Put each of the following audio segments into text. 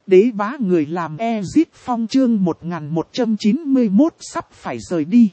Đế bá người làm Ezit Phong chương 1191 sắp phải rời đi.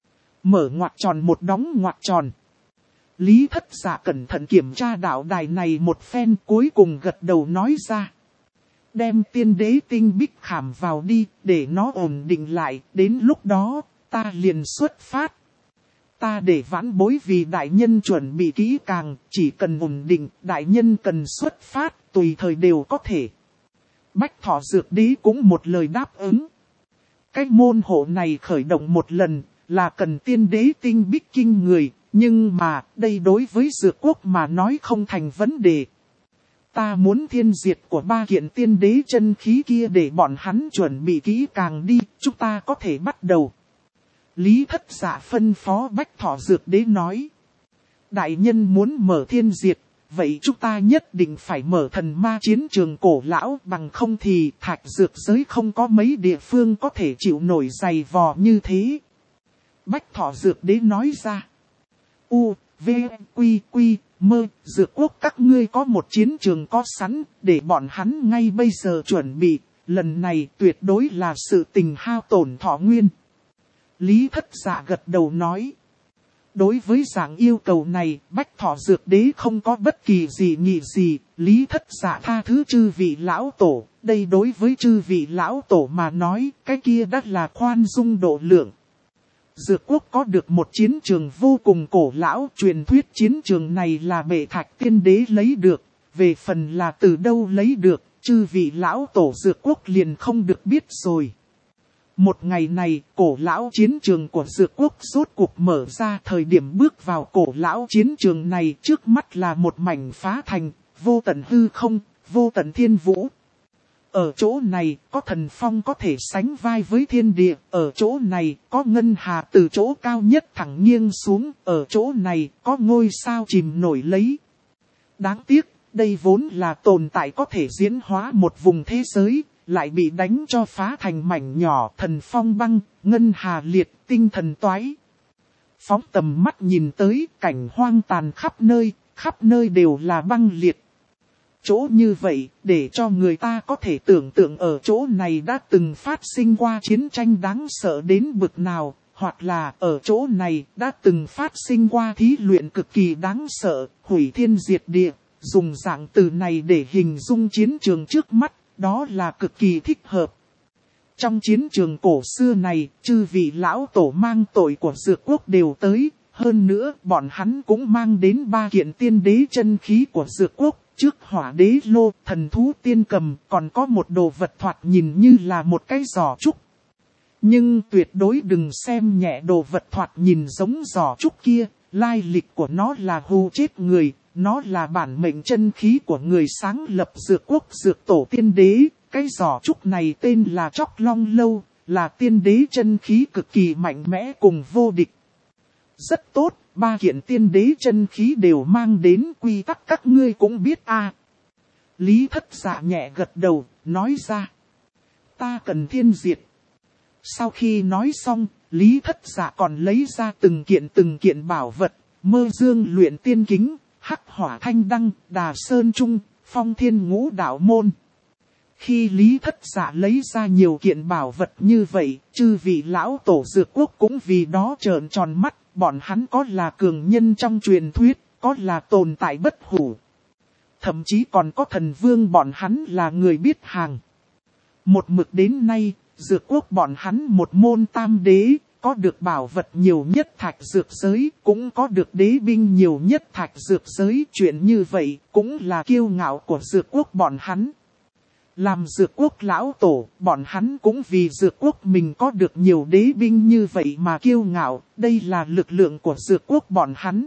Mở ngoặc tròn một đóng ngoặc tròn. Lý Thất Dạ cẩn thận kiểm tra đạo đài này một phen, cuối cùng gật đầu nói ra. Đem tiên đế tinh bích khảm vào đi, để nó ổn định lại, đến lúc đó, ta liền xuất phát. Ta để vãn bối vì đại nhân chuẩn bị kỹ càng, chỉ cần ổn định, đại nhân cần xuất phát, tùy thời đều có thể. Bách Thọ Dược Đế cũng một lời đáp ứng. Cái môn hộ này khởi động một lần, là cần tiên đế tinh bích kinh người, nhưng mà, đây đối với Dược Quốc mà nói không thành vấn đề. Ta muốn thiên diệt của 3 kiện tiên đế chân khí kia để bọn hắn chuẩn bị kỹ càng đi, chúng ta có thể bắt đầu. Lý Thất Dạ phân phó Bách Thọ Dược Đế nói. Đại nhân muốn mở thiên diệt, vậy chúng ta nhất định phải mở thần ma chiến trường cổ lão, bằng không thì thạch dược giới không có mấy địa phương có thể chịu nổi dày vò như thế. Bách Thọ Dược Đế nói ra. U, V, Quy, Quy, Mơ, Dược Quốc các ngươi có một chiến trường có sẵn, để bọn hắn ngay bây giờ chuẩn bị, lần này tuyệt đối là sự tình hao tổn thọ nguyên. Lý Thất Dạ gật đầu nói. Đối với dạng yêu cầu này, Bách Thọ Dược Đế không có bất kỳ gì nghị gì, Lý Thất Dạ tha thứ chư vị lão tổ, đây đối với chư vị lão tổ mà nói, cái kia đắt là khoan dung độ lượng. Dược Quốc có được một chiến trường vô cùng cổ lão, truyền thuyết chiến trường này là Bệ Thạch Tiên Đế lấy được, về phần là từ đâu lấy được, chư vị lão tổ Dược Quốc liền không được biết rồi. Một ngày này, cổ lão chiến trường của Dược Quốc rốt cuộc mở ra, thời điểm bước vào cổ lão chiến trường này, trước mắt là một mảnh phá thành, vô tận hư không, vô tận thiên vũ. Ở chỗ này, có thần phong có thể sánh vai với thiên địa, ở chỗ này, có ngân hà từ chỗ cao nhất thẳng nghiêng xuống, ở chỗ này, có ngôi sao chìm nổi lấy. Đáng tiếc, đây vốn là tồn tại có thể diễn hóa một vùng thế giới, lại bị đánh cho phá thành mảnh nhỏ, thần phong băng, ngân hà liệt, tinh thần toái. Phóng tầm mắt nhìn tới, cảnh hoang tàn khắp nơi đều là băng liệt. Chỗ như vậy, để cho người ta có thể tưởng tượng ở chỗ này đã từng phát sinh qua chiến tranh đáng sợ đến bực nào, hoặc là ở chỗ này đã từng phát sinh qua thí luyện cực kỳ đáng sợ, hủy thiên diệt địa, dùng dạng từ này để hình dung chiến trường trước mắt, đó là cực kỳ thích hợp. Trong chiến trường cổ xưa này, chư vị lão tổ mang tội của Dược Quốc đều tới, hơn nữa bọn hắn cũng mang đến 3 kiện tiên đế chân khí của Dược Quốc. Trước hỏa đế lô, thần thú tiên cầm, còn có một đồ vật thoạt nhìn như là một cái giỏ trúc. Nhưng tuyệt đối đừng xem nhẹ đồ vật thoạt nhìn giống giỏ trúc kia, lai lịch của nó là hù chết người, nó là bản mệnh chân khí của người sáng lập Dược Quốc Dược Tổ Tiên Đế. Cái giỏ trúc này tên là Chóc Long Lâu, là tiên đế chân khí cực kỳ mạnh mẽ cùng vô địch. Rất tốt. 3 kiện tiên đế chân khí đều mang đến, quy tắc các ngươi cũng biết a. Lý Thất Dạ nhẹ gật đầu, nói ra. Ta cần thiên diệt. Sau khi nói xong, Lý Thất Dạ còn lấy ra từng kiện bảo vật, Mơ Dương Luyện Tiên Kính, Hắc Hỏa Thanh Đăng, Đà Sơn Trung, Phong Thiên Ngũ Đạo Môn. Khi Lý Thất Dạ lấy ra nhiều kiện bảo vật như vậy, chư vị lão tổ Dược Quốc cũng vì đó trợn tròn mắt. Bọn hắn có là cường nhân trong truyền thuyết, có là tồn tại bất hủ. Thậm chí còn có thần vương bọn hắn là người biết hàng. Một mực đến nay, Dược Quốc bọn hắn một môn tam đế, có được bảo vật nhiều nhất thạch dược giới, cũng có được đế binh nhiều nhất thạch dược giới. Chuyện như vậy cũng là kiêu ngạo của Dược Quốc bọn hắn. Làm Dược Quốc lão tổ, bọn hắn cũng vì Dược Quốc mình có được nhiều đế binh như vậy mà kiêu ngạo, đây là lực lượng của Dược Quốc bọn hắn.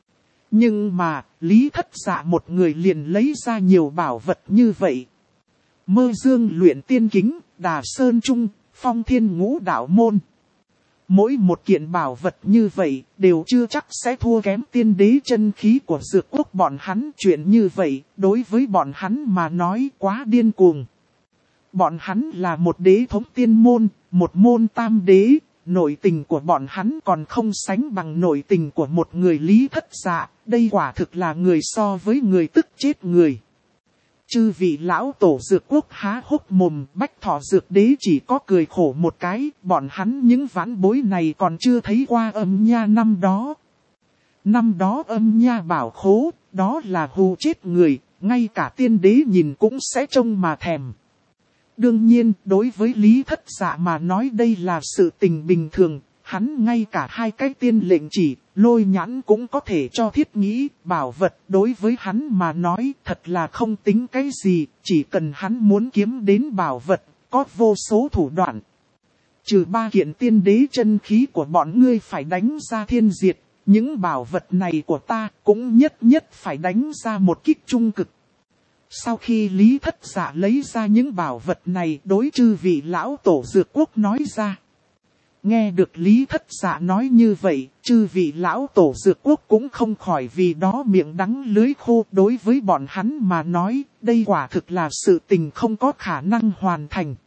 Nhưng mà, Lý Thất Dạ một người liền lấy ra nhiều bảo vật như vậy. Mơ Dương Luyện Tiên Kính, Đà Sơn Trung, Phong Thiên Ngũ Đạo Môn. Mỗi một kiện bảo vật như vậy, đều chưa chắc sẽ thua kém tiên đế chân khí của Dược Quốc bọn hắn. Chuyện như vậy, đối với bọn hắn mà nói quá điên cuồng. Bọn hắn là một đế thống tiên môn, một môn tam đế, nội tình của bọn hắn còn không sánh bằng nội tình của một người Lý Thất Dạ. Đây quả thực là người so với người tức chết người. Chư vị lão tổ dược quốc há hốc mồm, Bách Thọ Dược Đế chỉ có cười khổ một cái, bọn hắn những vãn bối này còn chưa thấy qua Âm Nha năm đó. Năm đó Âm Nha bảo khố, đó là hù chết người, ngay cả tiên đế nhìn cũng sẽ trông mà thèm. Đương nhiên, đối với Lý Thất Dạ mà nói đây là sự tình bình thường, hắn ngay cả hai cái tiên lệnh chỉ, lôi nhãn cũng có thể cho thiết nghĩ, bảo vật đối với hắn mà nói thật là không tính cái gì, chỉ cần hắn muốn kiếm đến bảo vật, có vô số thủ đoạn. Trừ 3 kiện tiên đế chân khí của bọn ngươi phải đánh ra thiên diệt, những bảo vật này của ta cũng nhất nhất phải đánh ra một kích trung cực. Sau khi Lý Thất Dạ lấy ra những bảo vật này đối chư vị lão tổ dược quốc nói ra. Nghe được Lý Thất Dạ nói như vậy, chư vị lão tổ dược quốc cũng không khỏi vì đó miệng đắng lưới khô. Đối với bọn hắn mà nói, đây quả thực là sự tình không có khả năng hoàn thành.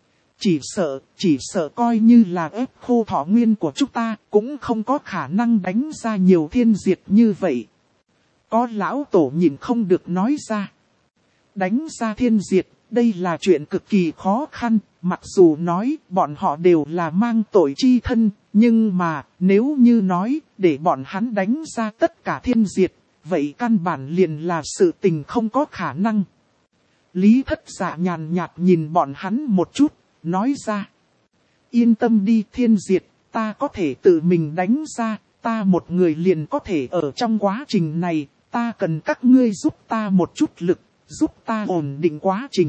Chỉ sợ coi như là ép khô thọ nguyên của chúng ta, cũng không có khả năng đánh ra nhiều thiên diệt như vậy. Có lão tổ nhìn không được nói ra. Đánh ra thiên diệt, đây là chuyện cực kỳ khó khăn, mặc dù nói bọn họ đều là mang tội chi thân, nhưng mà nếu như nói để bọn hắn đánh ra tất cả thiên diệt, vậy căn bản liền là sự tình không có khả năng. Lý Thất Dạ nhàn nhạt nhìn bọn hắn một chút, nói ra. Yên tâm đi thiên diệt, ta có thể tự mình đánh ra, ta một người liền có thể ở trong quá trình này, ta cần các ngươi giúp ta một chút lực. Giúp ta ổn định quá trình.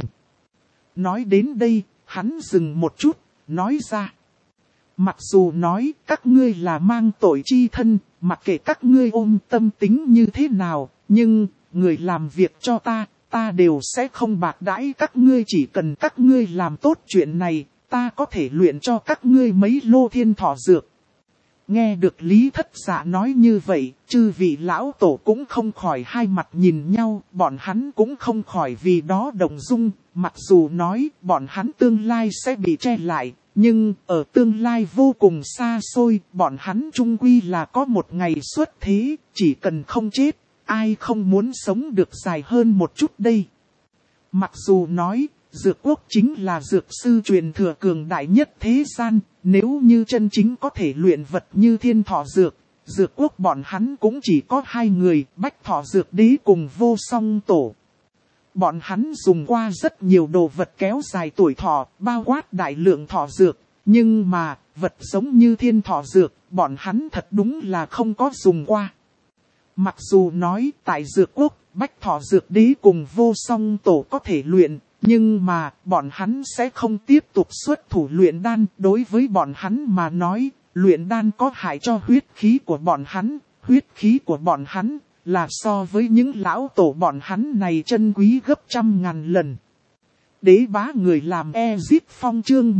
Nói đến đây, hắn dừng một chút, nói ra. Mặc dù nói các ngươi là mang tội chi thân, mặc kệ các ngươi ôm tâm tính như thế nào, nhưng người làm việc cho ta đều sẽ không bạc đãi các ngươi, chỉ cần các ngươi làm tốt chuyện này, ta có thể luyện cho các ngươi mấy lô thiên thọ dược. Nghe được Lý Thất Dạ nói như vậy, chư vị lão tổ cũng không khỏi hai mặt nhìn nhau, bọn hắn cũng không khỏi vì đó động dung, mặc dù nói bọn hắn tương lai sẽ bị che lại, nhưng ở tương lai vô cùng xa xôi, bọn hắn chung quy là có một ngày xuất thế, chỉ cần không chết, ai không muốn sống được dài hơn một chút đây. Mặc dù nói, dược quốc chính là dược sư truyền thừa cường đại nhất thế gian, nếu như chân chính có thể luyện vật như thiên thọ dược, dược quốc bọn hắn cũng chỉ có 2 người, Bách Thọ Dược Đế cùng Vô Song Tổ. Bọn hắn dùng qua rất nhiều đồ vật kéo dài tuổi thọ, bao quát đại lượng thọ dược, nhưng mà, vật giống như thiên thọ dược, bọn hắn thật đúng là không có dùng qua. Mặc dù nói tại dược quốc, Bách Thọ Dược Đế cùng Vô Song Tổ có thể luyện, nhưng mà, bọn hắn sẽ không tiếp tục xuất thủ luyện đan. Đối với bọn hắn mà nói, luyện đan có hại cho huyết khí của bọn hắn. Huyết khí của bọn hắn là so với những lão tổ bọn hắn này chân quý gấp 100.000 lần. Đế bá người làm Ezic Phong chương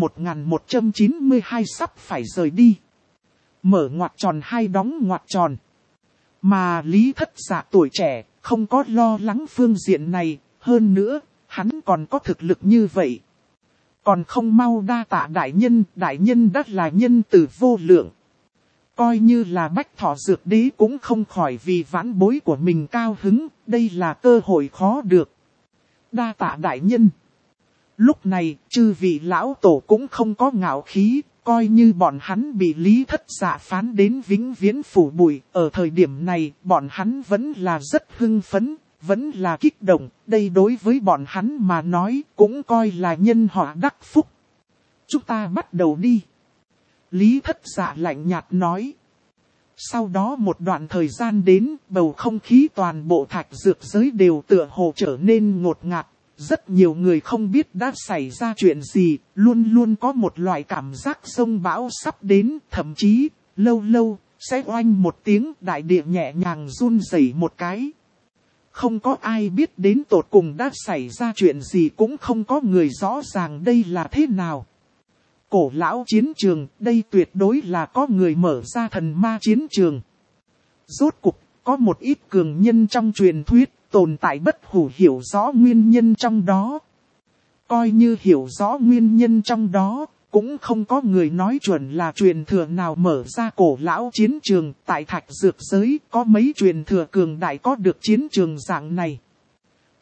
1192 sắp phải rời đi. Mở ngoặc tròn hai đóng ngoặc tròn. Mà Lý Thất Dạ tuổi trẻ, không có lo lắng phương diện này, hơn nữa. Hắn còn có thực lực như vậy. Còn không mau đa tạ đại nhân đắt là nhân từ vô lượng. Coi như là Bách Thọ Dược Đế cũng không khỏi vì vãn bối của mình cao hứng, đây là cơ hội khó được. Đa tạ đại nhân. Lúc này, chư vị lão tổ cũng không có ngạo khí, coi như bọn hắn bị Lý Thất Dạ phán đến vĩnh viễn phủ bụi. Ở thời điểm này, bọn hắn vẫn là rất hưng phấn. Vẫn là kích động, đây đối với bọn hắn mà nói cũng coi là nhân họa đắc phúc. Chúng ta bắt đầu đi. Lý Thất Dạ lạnh nhạt nói. Sau đó một đoạn thời gian đến, bầu không khí toàn bộ thạch dược giới đều tựa hồ trở nên ngột ngạt. Rất nhiều người không biết đã xảy ra chuyện gì, luôn luôn có một loại cảm giác sông bão sắp đến, thậm chí, lâu lâu, sẽ oanh một tiếng đại địa nhẹ nhàng run rẩy một cái. Không có ai biết đến tột cùng đã xảy ra chuyện gì, cũng không có người rõ ràng đây là thế nào. Cổ lão chiến trường, đây tuyệt đối là có người mở ra thần ma chiến trường. Rốt cục, có một ít cường nhân trong truyền thuyết, tồn tại bất hủ hiểu rõ nguyên nhân trong đó. Coi như hiểu rõ nguyên nhân trong đó, cũng không có người nói chuẩn là truyền thừa nào mở ra cổ lão chiến trường. Tại thạch dược giới có mấy truyền thừa cường đại có được chiến trường dạng này.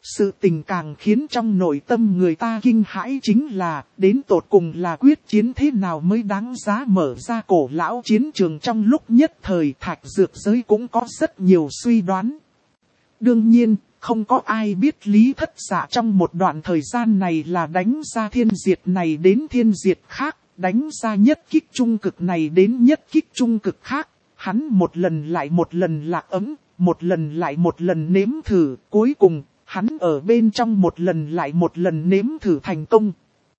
Sự tình càng khiến trong nội tâm người ta kinh hãi chính là, đến tột cùng là quyết chiến thế nào mới đáng giá mở ra cổ lão chiến trường. Trong lúc nhất thời thạch dược giới cũng có rất nhiều suy đoán. Đương nhiên, không có ai biết Lý Thất Dạ trong một đoạn thời gian này là đánh ra thiên diệt này đến thiên diệt khác, đánh ra nhất kích trung cực này đến nhất kích trung cực khác. Hắn một lần lại một lần lạc ấm, một lần lại một lần nếm thử, cuối cùng, hắn ở bên trong một lần lại một lần nếm thử thành công.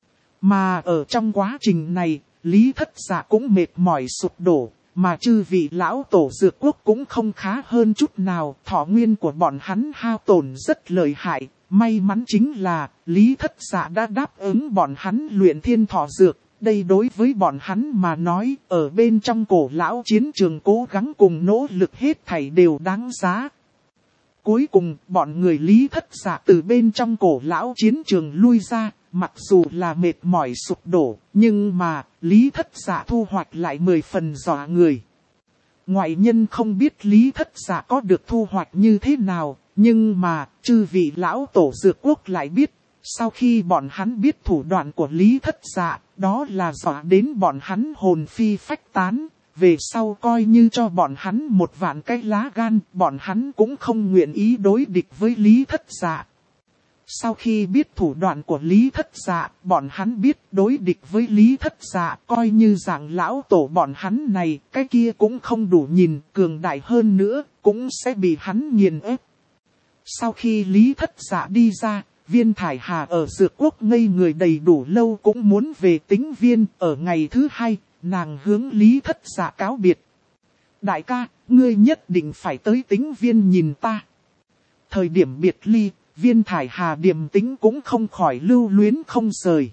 Mà ở trong quá trình này, Lý Thất Dạ cũng mệt mỏi sụp đổ, mà chư vị lão tổ dược quốc cũng không khá hơn chút nào. Thọ nguyên của bọn hắn hao tổn rất lợi hại, may mắn chính là Lý Thất Dạ đã đáp ứng bọn hắn luyện thiên thọ dược. Đây đối với bọn hắn mà nói, ở bên trong cổ lão chiến trường cố gắng cùng nỗ lực hết thảy đều đáng giá. Cuối cùng, bọn người Lý Thất Dạ từ bên trong cổ lão chiến trường lui ra, mặc dù là mệt mỏi sụp đổ, nhưng mà, Lý Thất Dạ thu hoạch lại 10 phần dọa người. Ngoại nhân không biết Lý Thất Dạ có được thu hoạch như thế nào, nhưng mà, chư vị lão tổ dược quốc lại biết. Sau khi bọn hắn biết thủ đoạn của Lý Thất Dạ, đó là dọa đến bọn hắn hồn phi phách tán. Về sau coi như cho bọn hắn 1.000 cái lá gan, bọn hắn cũng không nguyện ý đối địch với Lý Thất Dạ. Sau khi biết thủ đoạn của Lý Thất Dạ, bọn hắn biết đối địch với Lý Thất Dạ, coi như dạng lão tổ bọn hắn này, cái kia cũng không đủ nhìn, cường đại hơn nữa, cũng sẽ bị hắn nghiền ép. Sau khi Lý Thất Dạ đi ra, Viên Thải Hà ở dược quốc ngây người đầy đủ lâu cũng muốn về Tĩnh Viên. Ở ngày thứ 2, nàng hướng Lý Thất Dạ cáo biệt. Đại ca, ngươi nhất định phải tới Tĩnh Viên nhìn ta. Thời điểm biệt ly, Viên Thải Hà điềm tĩnh cũng không khỏi lưu luyến không rời.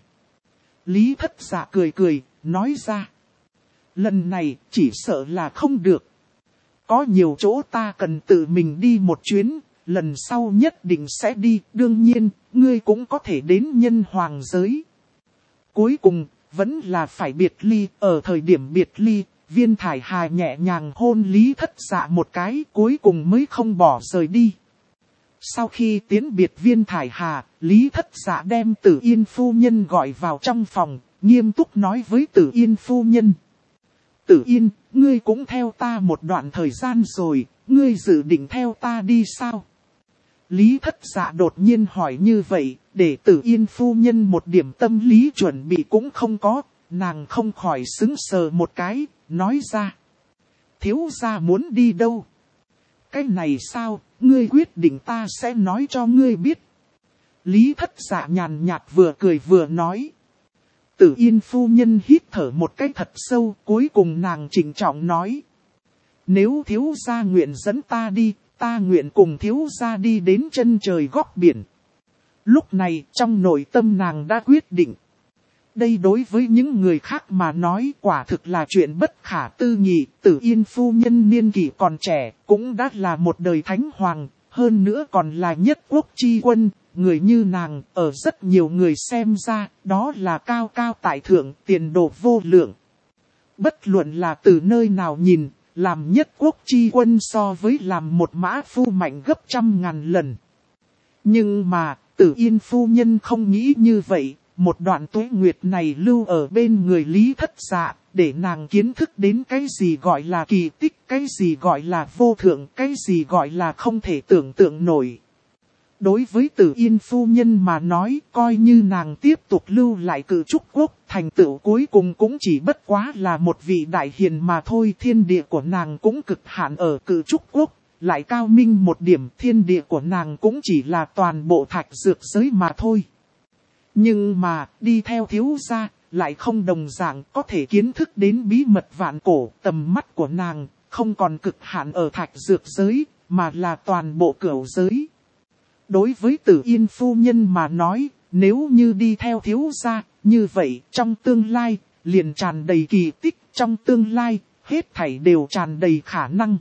Lý Thất Dạ cười cười, nói ra. Lần này chỉ sợ là không được. Có nhiều chỗ ta cần tự mình đi một chuyến. Lần sau nhất định sẽ đi, đương nhiên, ngươi cũng có thể đến nhân hoàng giới. Cuối cùng, vẫn là phải biệt ly. Ở thời điểm biệt ly, Viên Thải Hà nhẹ nhàng hôn Lý Thất Dạ một cái, cuối cùng mới không bỏ rời đi. Sau khi tiến biệt Viên Thải Hà, Lý Thất Dạ đem Tử Yên phu nhân gọi vào trong phòng, nghiêm túc nói với Tử Yên phu nhân. Tử Yên, ngươi cũng theo ta một đoạn thời gian rồi, ngươi dự định theo ta đi sao? Lý Thất Dạ đột nhiên hỏi như vậy, để Tử Yên phu nhân một điểm tâm lý chuẩn bị cũng không có, nàng không khỏi sững sờ một cái, nói ra. Thiếu gia muốn đi đâu? Cái này sao, ngươi quyết định ta sẽ nói cho ngươi biết. Lý Thất Dạ nhàn nhạt vừa cười vừa nói. Tử Yên phu nhân hít thở một cái thật sâu, cuối cùng nàng trịnh trọng nói. Nếu thiếu gia nguyện dẫn ta đi, ta nguyện cùng thiếu gia đi đến chân trời góc biển. Lúc này trong nội tâm nàng đã quyết định. Đây đối với những người khác mà nói quả thực là chuyện bất khả tư nghị. Tử Yên phu nhân niên kỷ còn trẻ, cũng đã là một đời thánh hoàng, hơn nữa còn là nhất quốc chi quân. Người như nàng, ở rất nhiều người xem ra, đó là cao cao tại thượng, tiền đồ vô lượng. Bất luận là từ nơi nào nhìn, làm nhất quốc chi quân so với làm một mã phu mạnh gấp 100.000 lần. Nhưng mà, Tử Yên phu nhân không nghĩ như vậy. Một đoạn tuế nguyệt này lưu ở bên người Lý Thất Dạ, để nàng kiến thức đến cái gì gọi là kỳ tích, cái gì gọi là vô thượng, cái gì gọi là không thể tưởng tượng nổi. Đối với Tử Yên phu nhân mà nói, coi như nàng tiếp tục lưu lại Cự Trúc Quốc, thành tựu cuối cùng cũng chỉ bất quá là một vị đại hiền mà thôi. Thiên địa của nàng cũng cực hạn ở Cự Trúc Quốc, lại cao minh một điểm, thiên địa của nàng cũng chỉ là toàn bộ thạch dược giới mà thôi. Nhưng mà, đi theo thiếu gia, lại không đồng dạng, có thể kiến thức đến bí mật vạn cổ. Tầm mắt của nàng, không còn cực hạn ở thạch dược giới, mà là toàn bộ cửu giới. Đối với Tử Yên phu nhân mà nói, nếu như đi theo thiếu gia, như vậy trong tương lai, liền tràn đầy kỳ tích, trong tương lai, hết thảy đều tràn đầy khả năng.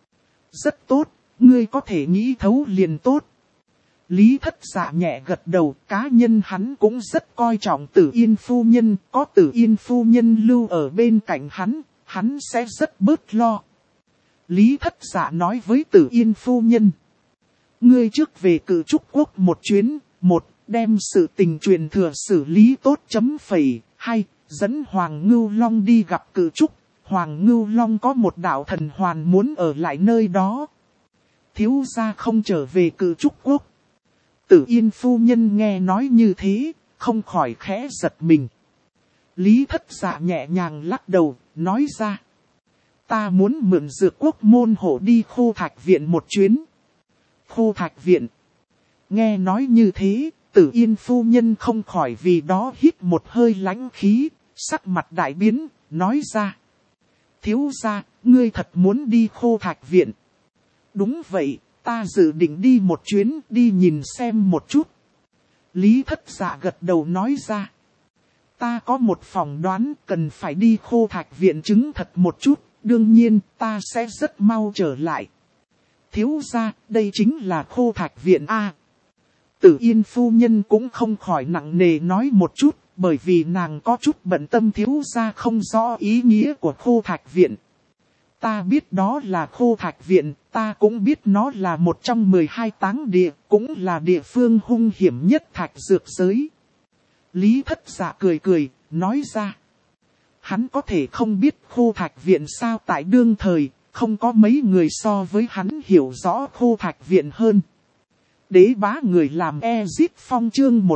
Rất tốt, ngươi có thể nghĩ thấu liền tốt. Lý Thất Dạ nhẹ gật đầu, cá nhân hắn cũng rất coi trọng Tử Yên phu nhân, có Tử Yên phu nhân lưu ở bên cạnh hắn sẽ rất bớt lo. Lý Thất Dạ nói với Tử Yên phu nhân. ngươi trước về Cử Trúc Quốc một chuyến, một, đem sự tình truyền thừa xử lý tốt chấm phẩy, hai, dẫn Hoàng Ngưu Long đi gặp Cử Trúc, Hoàng Ngưu Long có một đạo thần hoàn muốn ở lại nơi đó. Thiếu gia không trở về Cử Trúc Quốc. Tử Yên phu nhân nghe nói như thế, không khỏi khẽ giật mình. Lý Thất Dạ nhẹ nhàng lắc đầu, nói ra. Ta muốn mượn Dược Quốc môn hộ đi Khô Thạch Viện một chuyến. Khô Thạch Viện. Nghe nói như thế, Tử Yên phu nhân không khỏi vì đó hít một hơi lãnh khí, sắc mặt đại biến, nói ra. Thiếu gia, ngươi thật muốn đi Khô Thạch Viện. Đúng vậy, ta dự định đi một chuyến, đi nhìn xem một chút. Lý Thất Dạ gật đầu nói ra. Ta có một phỏng đoán cần phải đi Khô Thạch Viện chứng thật một chút, đương nhiên ta sẽ rất mau trở lại. Thiếu gia, đây chính là Khô Thạch Viện A. Tử Yên phu nhân cũng không khỏi nặng nề nói một chút, bởi vì nàng có chút bận tâm thiếu gia không rõ ý nghĩa của Khô Thạch Viện. Ta biết đó là Khô Thạch Viện, ta cũng biết nó là một trong 12 táng địa, cũng là địa phương hung hiểm nhất Thạch Dược giới. Lý Thất Dạ cười cười, nói ra. Hắn có thể không biết Khô Thạch Viện sao, tại đương thời, không có mấy người so với hắn hiểu rõ Khô Thạch Viện hơn. Đế bá người làm Ezit Phong chương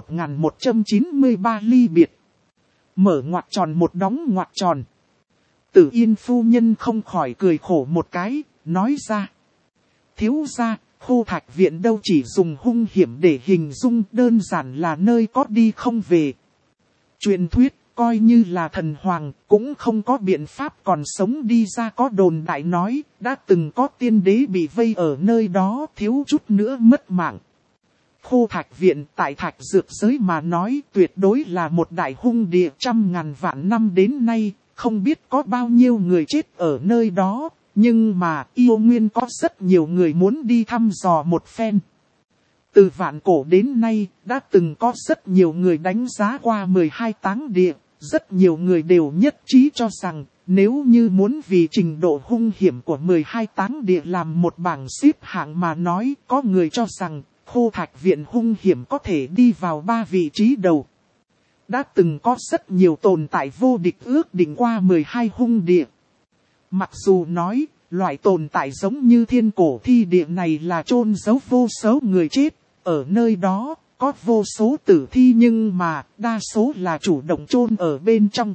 1193 ly biệt. Mở ngoặc tròn một đóng ngoặc tròn. Tử Yên phu nhân không khỏi cười khổ một cái, nói ra. Thiếu gia, Khô Thạch Viện đâu chỉ dùng hung hiểm để hình dung, đơn giản là nơi có đi không về. Truyền thuyết, coi như là thần hoàng, cũng không có biện pháp còn sống đi ra, có đồn đại nói, đã từng có tiên đế bị vây ở nơi đó, thiếu chút nữa mất mạng. Khô Thạch Viện tại Thạch Dược giới mà nói tuyệt đối là một đại hung địa, trăm ngàn vạn năm đến nay, không biết có bao nhiêu người chết ở nơi đó, nhưng mà yêu nguyên có rất nhiều người muốn đi thăm dò một phen. Từ vạn cổ đến nay, đã từng có rất nhiều người đánh giá qua 12 táng địa, rất nhiều người đều nhất trí cho rằng, nếu như muốn vì trình độ hung hiểm của 12 táng địa làm một bảng xếp hạng mà nói, có người cho rằng, Khô Thạch Viện hung hiểm có thể đi vào 3 vị trí đầu. Đã từng có rất nhiều tồn tại vô địch ước định qua 12 hung địa. Mặc dù nói, loại tồn tại giống như thiên cổ thi địa này là chôn giấu vô số người chết, ở nơi đó có vô số tử thi nhưng mà đa số là chủ động chôn ở bên trong.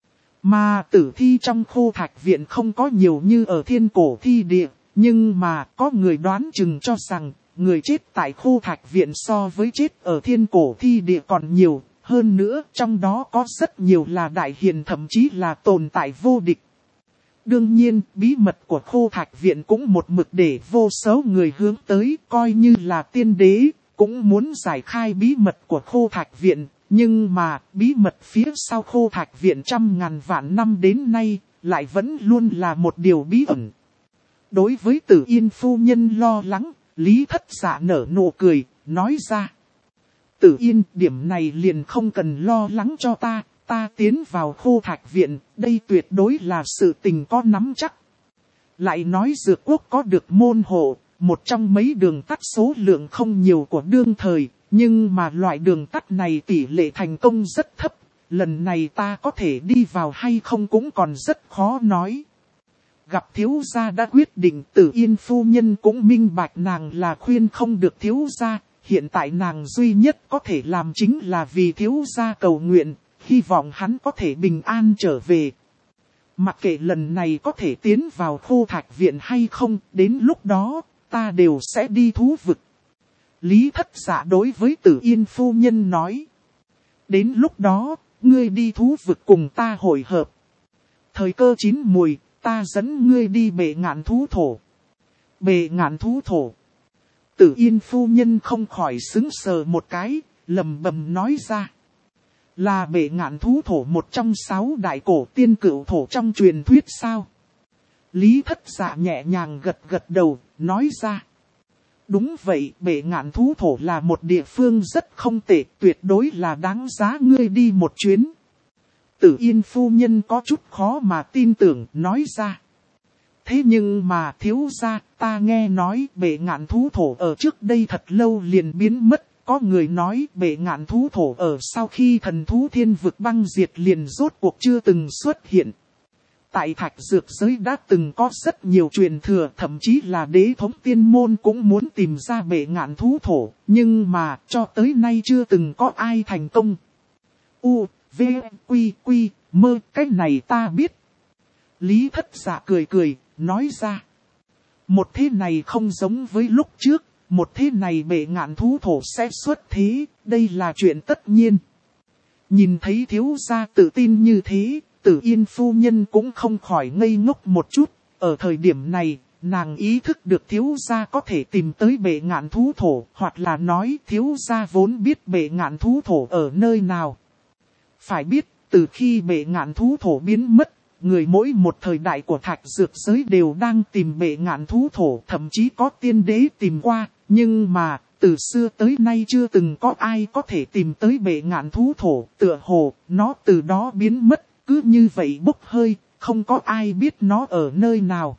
Mà tử thi trong Khô Thạch Viện không có nhiều như ở thiên cổ thi địa, nhưng mà có người đoán chừng cho rằng người chết tại Khô Thạch Viện so với chết ở thiên cổ thi địa còn nhiều. Hơn nữa, trong đó có rất nhiều là đại hiền, thậm chí là tồn tại vô địch. Đương nhiên, bí mật của Khô Thạch Viện cũng một mực để vô số người hướng tới, coi như là tiên đế, cũng muốn giải khai bí mật của Khô Thạch Viện. Nhưng mà, bí mật phía sau Khô Thạch Viện trăm ngàn vạn năm đến nay, lại vẫn luôn là một điều bí ẩn. Đối với Tử Yên phu nhân lo lắng, Lý Thất Dạ nở nụ cười, nói ra. Tử Yên, điểm này liền không cần lo lắng cho ta, ta tiến vào Khô Thạch Viện, đây tuyệt đối là sự tình có nắm chắc. Lại nói Dược Quốc có được môn hộ, một trong mấy đường tắt số lượng không nhiều của đương thời, nhưng mà loại đường tắt này tỷ lệ thành công rất thấp, lần này ta có thể đi vào hay không cũng còn rất khó nói. Gặp thiếu gia đã quyết định, Tử Yên phu nhân cũng minh bạch nàng là khuyên không được thiếu gia. Hiện tại nàng duy nhất có thể làm chính là vì thiếu gia cầu nguyện, hy vọng hắn có thể bình an trở về. Mặc kệ lần này có thể tiến vào Khô Thạch Viện hay không, đến lúc đó, ta đều sẽ đi thú vực. Lý Thất Dạ đối với Tử Yên phu nhân nói. Đến lúc đó, ngươi đi thú vực cùng ta hội hợp. Thời cơ chín mùi, ta dẫn ngươi đi Bệ Ngạn Thú Thổ. Bệ Ngạn Thú Thổ. Tử Yên phu nhân không khỏi sững sờ một cái, lầm bầm nói ra. Là Bệ Ngạn Thú Thổ một trong 6 đại cổ tiên cửu thổ trong truyền thuyết sao? Lý Thất Dạ nhẹ nhàng gật gật đầu, nói ra. Đúng vậy, Bệ Ngạn Thú Thổ là một địa phương rất không tệ, tuyệt đối là đáng giá ngươi đi một chuyến. Tử Yên phu nhân có chút khó mà tin tưởng, nói ra. Thế nhưng mà thiếu gia, ta nghe nói bệ ngạn thú thổ ở trước đây thật lâu liền biến mất. Có người nói bệ ngạn thú thổ ở sau khi thần thú thiên vực băng diệt liền rốt cuộc chưa từng xuất hiện. Tại thạch dược giới đã từng có rất nhiều truyền thừa, thậm chí là đế thống tiên môn cũng muốn tìm ra bệ ngạn thú thổ, nhưng mà cho tới nay chưa từng có ai thành công. U, V, Quy, Quy, Mơ, cái này ta biết. Lý Thất Dạ cười cười, nói ra. Một thế này không giống với lúc trước, một thế này bệ ngạn thú thổ sẽ xuất thế, đây là chuyện tất nhiên. Nhìn thấy thiếu gia tự tin như thế, Tử Yên phu nhân cũng không khỏi ngây ngốc một chút. Ở thời điểm này, nàng ý thức được thiếu gia có thể tìm tới bệ ngạn thú thổ, hoặc là nói thiếu gia vốn biết bệ ngạn thú thổ ở nơi nào. Phải biết, từ khi bệ ngạn thú thổ biến mất, người mỗi một thời đại của thạch dược giới đều đang tìm bệ ngạn thú thổ, thậm chí có tiên đế tìm qua, nhưng mà, từ xưa tới nay chưa từng có ai có thể tìm tới bệ ngạn thú thổ, tựa hồ, nó từ đó biến mất, cứ như vậy bốc hơi, không có ai biết nó ở nơi nào.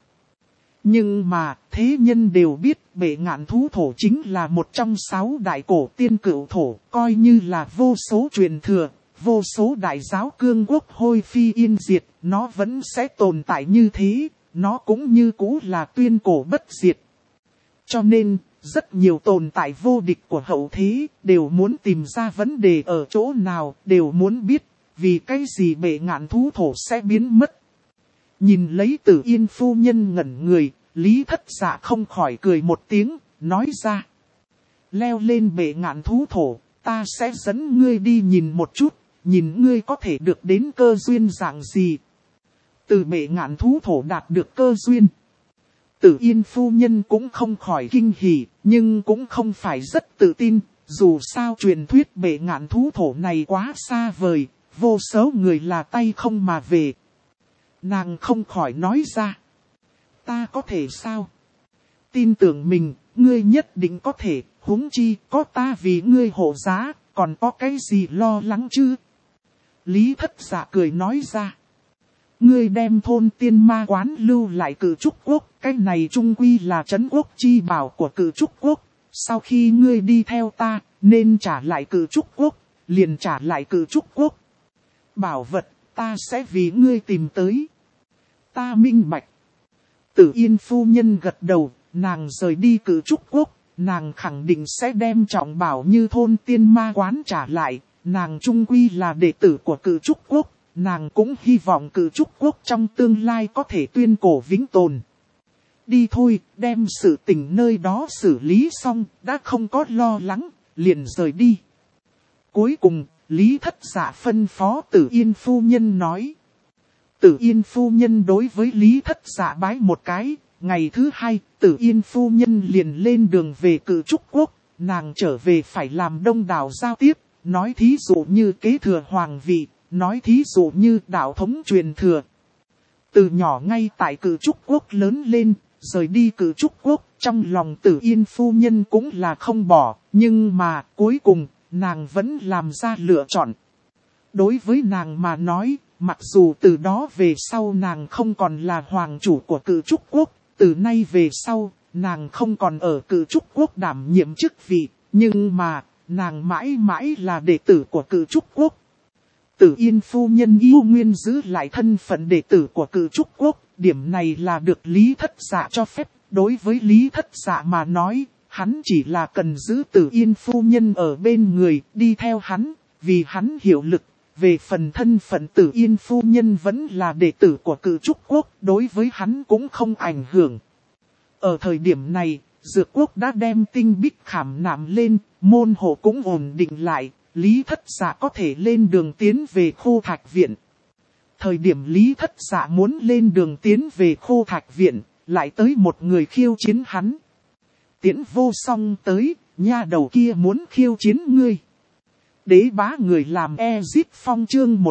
Nhưng mà, thế nhân đều biết bệ ngạn thú thổ chính là một trong 6 đại cổ tiên cửu thổ, coi như là vô số truyền thừa. Vô số đại giáo cương quốc hôi phi yên diệt, nó vẫn sẽ tồn tại như thế, nó cũng như cũ là tuyên cổ bất diệt. Cho nên, rất nhiều tồn tại vô địch của hậu thế, đều muốn tìm ra vấn đề ở chỗ nào, đều muốn biết, vì cái gì bệ ngạn thú thổ sẽ biến mất. Nhìn lấy Tử Yên phu nhân ngẩn người, Lý Thất Dạ không khỏi cười một tiếng, nói ra. Leo lên bệ ngạn thú thổ, ta sẽ dẫn ngươi đi nhìn một chút. Nhìn ngươi có thể được đến cơ duyên dạng gì. Từ bệ ngạn thú thổ đạt được cơ duyên. Tử Yên phu nhân cũng không khỏi kinh hỉ, nhưng cũng không phải rất tự tin. Dù sao truyền thuyết bệ ngạn thú thổ này quá xa vời, vô số người là tay không mà về. Nàng không khỏi nói ra. Ta có thể sao? Tin tưởng mình, ngươi nhất định có thể, huống chi có ta vì ngươi hộ giá, còn có cái gì lo lắng chứ? Lý Thất Dạ cười nói ra. Ngươi đem thôn tiên ma quán lưu lại Cự Trúc Quốc, cái này trung quy là trấn quốc chi bảo của Cự Trúc Quốc. Sau khi ngươi đi theo ta, nên trả lại Cự Trúc Quốc, liền trả lại Cự Trúc Quốc. Bảo vật, ta sẽ vì ngươi tìm tới. Ta minh bạch. Tử Yên phu nhân gật đầu, nàng rời đi Cự Trúc Quốc, nàng khẳng định sẽ đem trọng bảo như thôn tiên ma quán trả lại. Nàng trung quy là đệ tử của Cự Trúc Quốc, nàng cũng hy vọng Cự Trúc Quốc trong tương lai có thể tuyên cổ vĩnh tồn. Đi thôi, đem sự tình nơi đó xử lý xong, đã không có lo lắng, liền rời đi. Cuối cùng, Lý Thất Dạ phân phó Tử Yên phu nhân nói. Tử Yên phu nhân đối với Lý Thất Dạ bái một cái, ngày thứ 2, Tử Yên phu nhân liền lên đường về Cự Trúc Quốc, nàng trở về phải làm đông đảo giao tiếp. Nói thí dụ như kế thừa hoàng vị, nói thí dụ như đạo thống truyền thừa. Từ nhỏ ngay tại Cự Trúc Quốc lớn lên, rời đi Cự Trúc Quốc, trong lòng Tử Yên phu nhân cũng là không bỏ, nhưng mà cuối cùng, nàng vẫn làm ra lựa chọn. Đối với nàng mà nói, mặc dù từ đó về sau nàng không còn là hoàng chủ của Cự Trúc Quốc, từ nay về sau, nàng không còn ở Cự Trúc Quốc đảm nhiệm chức vị, nhưng mà, nàng mãi mãi là đệ tử của Cự Trúc Quốc. Tử Yên phu nhân yêu nguyên giữ lại thân phận đệ tử của Cự Trúc Quốc, điểm này là được Lý Thất Dạ cho phép. Đối với Lý Thất Dạ mà nói, hắn chỉ là cần giữ Tử Yên phu nhân ở bên người, đi theo hắn, vì hắn hiệu lực. Về phần thân phận Tử Yên phu nhân vẫn là đệ tử của Cự Trúc Quốc, đối với hắn cũng không ảnh hưởng. Ở thời điểm này, Dược Quốc đã đem Tinh Bích khảm nạm lên, môn hộ cũng ổn định lại, Lý Thất Dạ có thể lên đường tiến về Khô Thạch Viện. Thời điểm Lý Thất Dạ muốn lên đường tiến về Khô Thạch Viện, lại tới một người khiêu chiến hắn. Tiễn Vô Song tới, nha đầu kia muốn khiêu chiến ngươi. Đế bá người làm Ezit Phong chương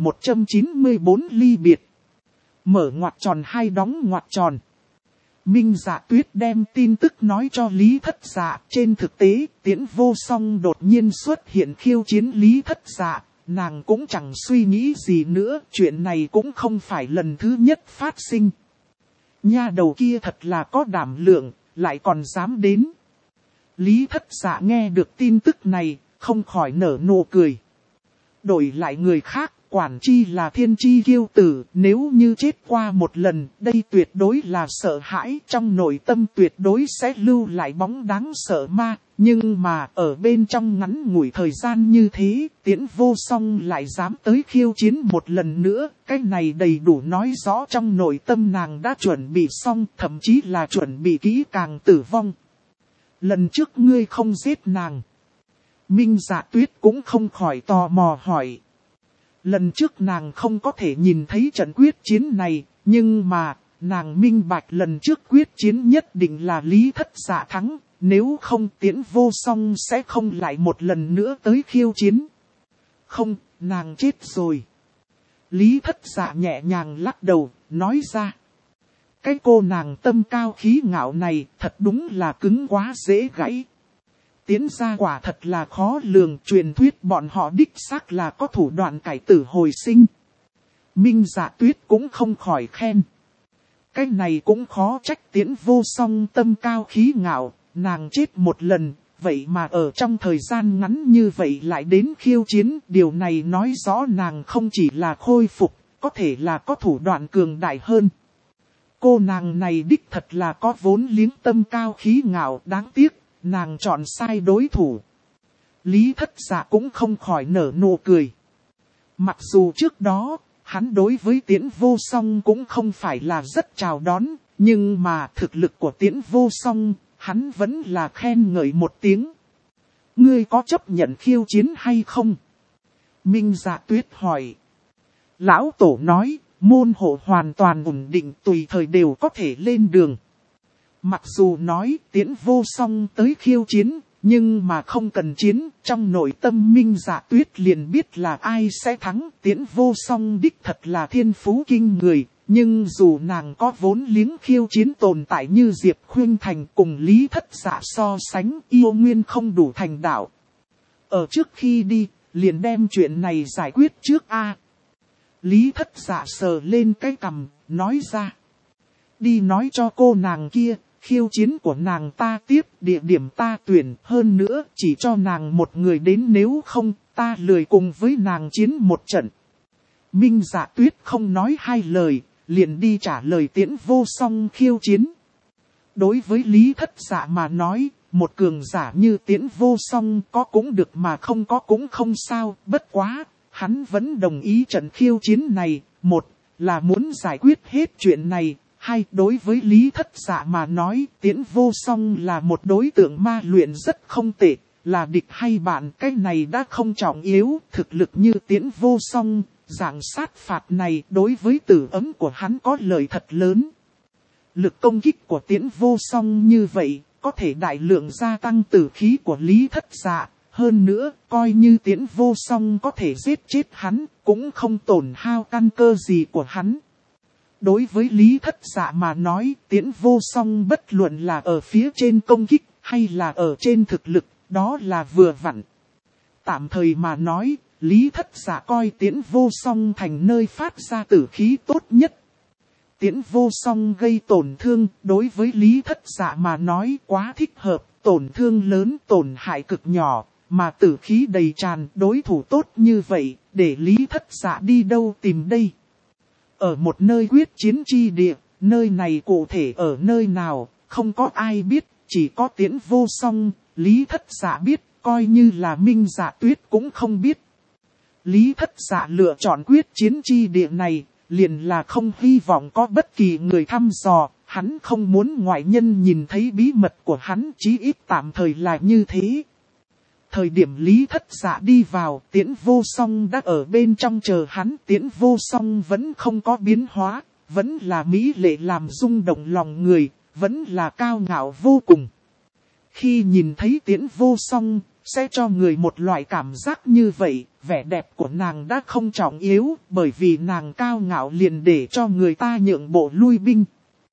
1194 ly biệt. Mở ngoặc tròn hay đóng ngoặc tròn. Minh Dạ Tuyết đem tin tức nói cho Lý Thất Dạ. Trên thực tế, Tiễn Vô Song đột nhiên xuất hiện khiêu chiến Lý Thất Dạ. Nàng cũng chẳng suy nghĩ gì nữa, chuyện này cũng không phải lần thứ nhất phát sinh. Nha đầu kia thật là có đảm lượng, lại còn dám đến. Lý Thất Dạ nghe được tin tức này, không khỏi nở nụ cười. Đổi lại người khác, quản chi là thiên chi kiêu tử, nếu như chết qua một lần, đây tuyệt đối là sợ hãi, trong nội tâm tuyệt đối sẽ lưu lại bóng đáng sợ ma. Nhưng mà ở bên trong ngắn ngủi thời gian như thế, Tiễn Vô Song lại dám tới khiêu chiến một lần nữa. Cái này đầy đủ nói rõ trong nội tâm nàng đã chuẩn bị xong, thậm chí là chuẩn bị kỹ càng tử vong. Lần trước ngươi không giết nàng. Minh Dạ Tuyết cũng không khỏi tò mò hỏi. Lần trước nàng không có thể nhìn thấy trận quyết chiến này, nhưng mà nàng minh bạch lần trước quyết chiến nhất định là Lý Thất Dạ thắng. Nếu không Tiễn Vô Song sẽ không lại một lần nữa tới khiêu chiến. Không, nàng chết rồi. Lý Thất Dạ nhẹ nhàng lắc đầu, nói ra. Cái cô nàng tâm cao khí ngạo này thật đúng là cứng quá dễ gãy. Tiến gia quả thật là khó lường, truyền thuyết bọn họ đích xác là có thủ đoạn cải tử hồi sinh. Minh Dạ Tuyết cũng không khỏi khen. Cái này cũng khó trách Tiễn Vô Song tâm cao khí ngạo. Nàng chết một lần, vậy mà ở trong thời gian ngắn như vậy lại đến khiêu chiến. Điều này nói rõ nàng không chỉ là khôi phục, có thể là có thủ đoạn cường đại hơn. Cô nàng này đích thật là có vốn liếng tâm cao khí ngạo, đáng tiếc, nàng chọn sai đối thủ. Lý Thất Dạ cũng không khỏi nở nụ cười. Mặc dù trước đó, hắn đối với Tiễn Vô Song cũng không phải là rất chào đón, nhưng mà thực lực của Tiễn Vô Song, hắn vẫn là khen ngợi một tiếng. Ngươi có chấp nhận khiêu chiến hay không? Minh Dạ Tuyết hỏi. Lão Tổ nói, môn hộ hoàn toàn ổn định, tùy thời đều có thể lên đường. Mặc dù nói Tiễn Vô Song tới khiêu chiến, nhưng mà không cần chiến, trong nội tâm Minh Dạ Tuyết liền biết là ai sẽ thắng. Tiễn Vô Song đích thật là thiên phú kinh người. Nhưng dù nàng có vốn liếng khiêu chiến tồn tại như Diệp Khuynh Thành cùng Lý Thất Dạ so sánh, yêu nguyên không đủ thành đạo. Ở trước khi đi, liền đem chuyện này giải quyết trước a. Lý Thất Dạ sờ lên cái cằm, nói ra. Đi nói cho cô nàng kia, khiêu chiến của nàng ta tiếp, địa điểm ta tuyển, hơn nữa chỉ cho nàng một người đến, nếu không, ta lười cùng với nàng chiến một trận. Minh Dạ Tuyết không nói hai lời, liền đi trả lời Tiễn Vô Song khiêu chiến. Đối với Lý Thất Dạ mà nói, một cường giả như Tiễn Vô Song có cũng được mà không có cũng không sao, bất quá, hắn vẫn đồng ý trận khiêu chiến này. Một, là muốn giải quyết hết chuyện này. Hai, đối với Lý Thất Dạ mà nói, Tiễn Vô Song là một đối tượng ma luyện rất không tệ, là địch hay bạn, cái này đã không trọng yếu. Thực lực như Tiễn Vô Song, dạng sát phạt này đối với tử ấm của hắn có lợi thật lớn. Lực công kích của Tiễn Vô Song như vậy, có thể đại lượng gia tăng tử khí của Lý Thất Dạ. Hơn nữa, coi như Tiễn Vô Song có thể giết chết hắn, cũng không tổn hao căn cơ gì của hắn. Đối với Lý Thất Dạ mà nói, Tiễn Vô Song bất luận là ở phía trên công kích, hay là ở trên thực lực, đó là vừa vặn. Tạm thời mà nói, Lý Thất Dạ coi Tiễn Vô Song thành nơi phát ra tử khí tốt nhất. Tiễn Vô Song gây tổn thương, đối với Lý Thất Dạ mà nói quá thích hợp, tổn thương lớn tổn hại cực nhỏ, mà tử khí đầy tràn, đối thủ tốt như vậy, để Lý Thất Dạ đi đâu tìm đây? Ở một nơi quyết chiến chi địa, nơi này cụ thể ở nơi nào, không có ai biết, chỉ có Tiễn Vô Song, Lý Thất Dạ biết, coi như là Minh Dạ Tuyết cũng không biết. Lý Thất Dạ lựa chọn quyết chiến chi địa này, liền là không hy vọng có bất kỳ người thăm dò, hắn không muốn ngoại nhân nhìn thấy bí mật của hắn, chí ít tạm thời là như thế. Thời điểm Lý Thất Dạ đi vào, Tiễn Vô Song đã ở bên trong chờ hắn. Tiễn Vô Song vẫn không có biến hóa, vẫn là mỹ lệ làm rung động lòng người, vẫn là cao ngạo vô cùng. Khi nhìn thấy Tiễn Vô Song, sẽ cho người một loại cảm giác như vậy, vẻ đẹp của nàng đã không trọng yếu, bởi vì nàng cao ngạo liền để cho người ta nhượng bộ lui binh.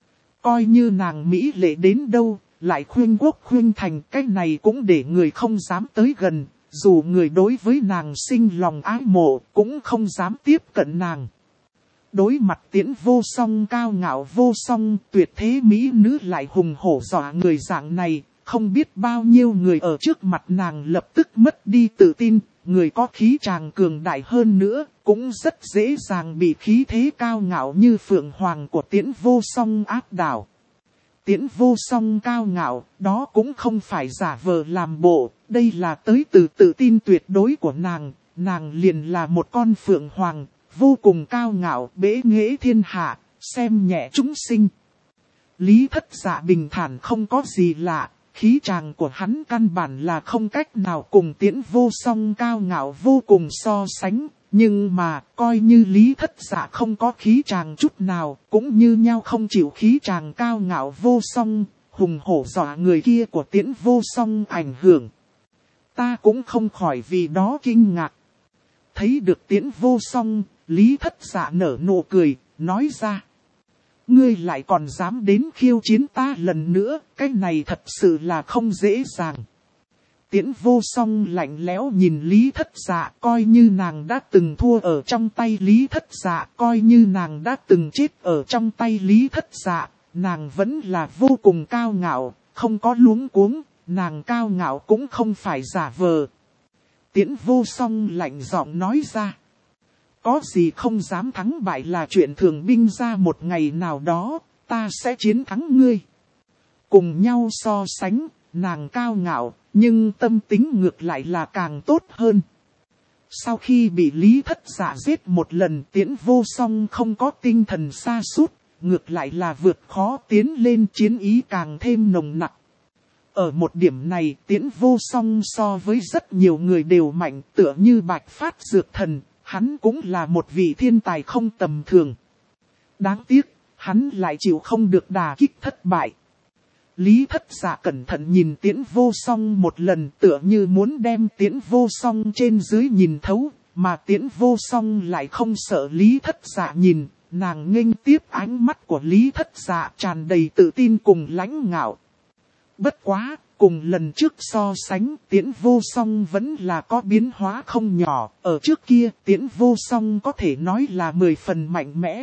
Coi như nàng mỹ lệ đến đâu, lại khuyên quốc khuyên thành, cái này cũng để người không dám tới gần, dù người đối với nàng sinh lòng ái mộ, cũng không dám tiếp cận nàng. Đối mặt Tiễn Vô Song cao ngạo vô song, tuyệt thế mỹ nữ lại hùng hổ dọa người dạng này, không biết bao nhiêu người ở trước mặt nàng lập tức mất đi tự tin, người có khí tràng cường đại hơn nữa, cũng rất dễ dàng bị khí thế cao ngạo như phượng hoàng của Tiễn Vô Song áp đảo. Tiễn Vô Song cao ngạo, đó cũng không phải giả vờ làm bộ, đây là tới từ tự tin tuyệt đối của nàng liền là một con phượng hoàng, vô cùng cao ngạo, bế nghệ thiên hạ, xem nhẹ chúng sinh. Lý Thất Dạ bình thản không có gì lạ, khí tràng của hắn căn bản là không cách nào cùng Tiễn Vô Song cao ngạo vô cùng so sánh. Nhưng mà, coi như Lý Thất Dạ không có khí tràng chút nào, cũng như nhau không chịu khí tràng cao ngạo vô song, hùng hổ dọa người kia của Tiễn Vô Song ảnh hưởng. Ta cũng không khỏi vì đó kinh ngạc. Thấy được Tiễn Vô Song, Lý Thất Dạ nở nụ cười, nói ra. Ngươi lại còn dám đến khiêu chiến ta lần nữa, cái này thật sự là không dễ dàng. Tiễn Vô Song lạnh lẽo nhìn Lý Thất Dạ, coi như nàng đã từng thua ở trong tay Lý Thất Dạ, coi như nàng đã từng chết ở trong tay Lý Thất Dạ, nàng vẫn là vô cùng cao ngạo, không có luống cuống, nàng cao ngạo cũng không phải giả vờ. Tiễn Vô Song lạnh giọng nói ra. Có gì không dám thắng bại là chuyện thường binh ra một ngày nào đó, ta sẽ chiến thắng ngươi. Cùng nhau so sánh, nàng cao ngạo, nhưng tâm tính ngược lại là càng tốt hơn. Sau khi bị Lý Thất Dạ giết một lần, Tiễn Vô Song không có tinh thần sa sút, ngược lại là vượt khó tiến lên, chiến ý càng thêm nồng nặc. Ở một điểm này, Tiễn Vô Song so với rất nhiều người đều mạnh, tựa như Bạch Phát Dược Thần, hắn cũng là một vị thiên tài không tầm thường. Đáng tiếc, hắn lại chịu không được đả kích thất bại. Lý Thất Dạ cẩn thận nhìn Tiễn Vô Song một lần, tựa như muốn đem Tiễn Vô Song trên dưới nhìn thấu, mà Tiễn Vô Song lại không sợ Lý Thất Dạ nhìn, nàng nghênh tiếp ánh mắt của Lý Thất Dạ tràn đầy tự tin cùng lãnh ngạo. Bất quá, cùng lần trước so sánh, Tiễn Vô Song vẫn là có biến hóa không nhỏ, ở trước kia Tiễn Vô Song có thể nói là 10 phần mạnh mẽ.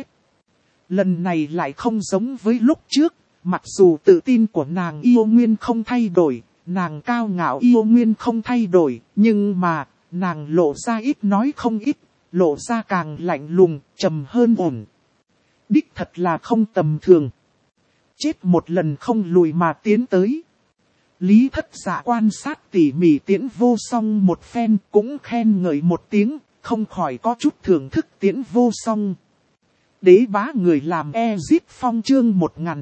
Lần này lại không giống với lúc trước. Mặc dù tự tin của nàng yêu nguyên không thay đổi, nàng cao ngạo yêu nguyên không thay đổi, nhưng mà, nàng lộ ra ít nói không ít, lộ ra càng lạnh lùng, trầm hơn ổn. Đích thật là không tầm thường. Chết một lần không lùi mà tiến tới. Lý Thất Dạ quan sát tỉ mỉ Tiễn Vô Song một phen, cũng khen ngợi một tiếng, không khỏi có chút thưởng thức Tiễn Vô Song. Đế bá người làm Ezip Phong chương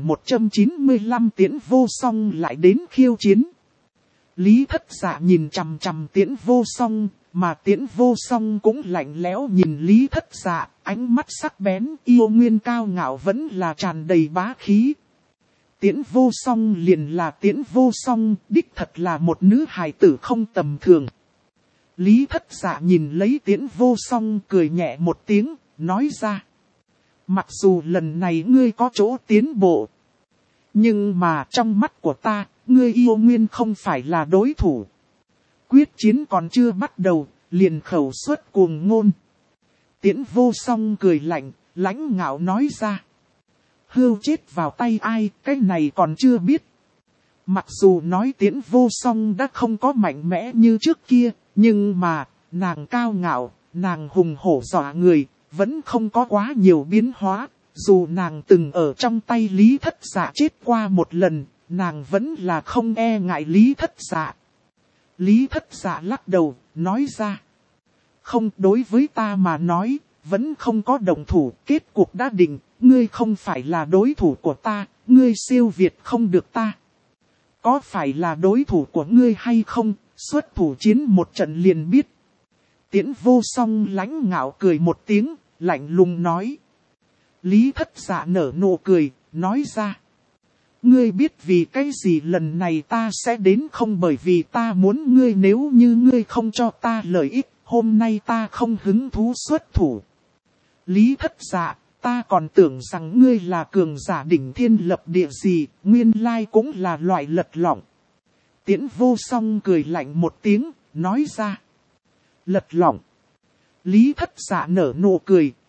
1195 Tiễn Vô Song lại đến khiêu chiến. Lý Thất Dạ nhìn chằm chằm Tiễn Vô Song, mà Tiễn Vô Song cũng lạnh lẽo nhìn Lý Thất Dạ, ánh mắt sắc bén, yêu nguyên cao ngạo vẫn là tràn đầy bá khí. Tiễn Vô Song liền là Tiễn Vô Song, đích thật là một nữ hài tử không tầm thường. Lý Thất Dạ nhìn lấy Tiễn Vô Song cười nhẹ một tiếng, nói ra. Mặc dù lần này ngươi có chỗ tiến bộ, nhưng mà trong mắt của ta, ngươi yêu nguyên không phải là đối thủ. Quyết chiến còn chưa bắt đầu, liền khẩu suất cuồng ngôn. Tiễn Vô Song cười lạnh, lãnh ngạo nói ra. Hươu chết vào tay ai, cái này còn chưa biết. Mặc dù nói Tiễn Vô Song đã không có mạnh mẽ như trước kia, nhưng mà, nàng cao ngạo, nàng hùng hổ dọa người. Vẫn không có quá nhiều biến hóa, dù nàng từng ở trong tay Lý Thất Dạ chết qua một lần, nàng vẫn là không e ngại Lý Thất Dạ. Lý Thất Dạ lắc đầu, nói ra. Không, đối với ta mà nói, vẫn không có động thủ, kết cuộc đã định, ngươi không phải là đối thủ của ta, ngươi siêu việt không được ta. Có phải là đối thủ của ngươi hay không, xuất thủ chiến một trận liền biết. Tiễn Vô Song lãnh ngạo cười một tiếng, lạnh lùng nói. Lý Thất Dạ nở nụ cười, nói ra. Ngươi biết vì cái gì lần này ta sẽ đến không, bởi vì ta muốn ngươi, nếu như ngươi không cho ta lợi ích, hôm nay ta không hứng thú xuất thủ. Lý Thất Dạ, ta còn tưởng rằng ngươi là cường giả đỉnh thiên lập địa gì, nguyên lai cũng là loại lật lọng. Tiễn Vô Song cười lạnh một tiếng, nói ra. Lật lọng. Lý Thất Dạ nở nụ cười,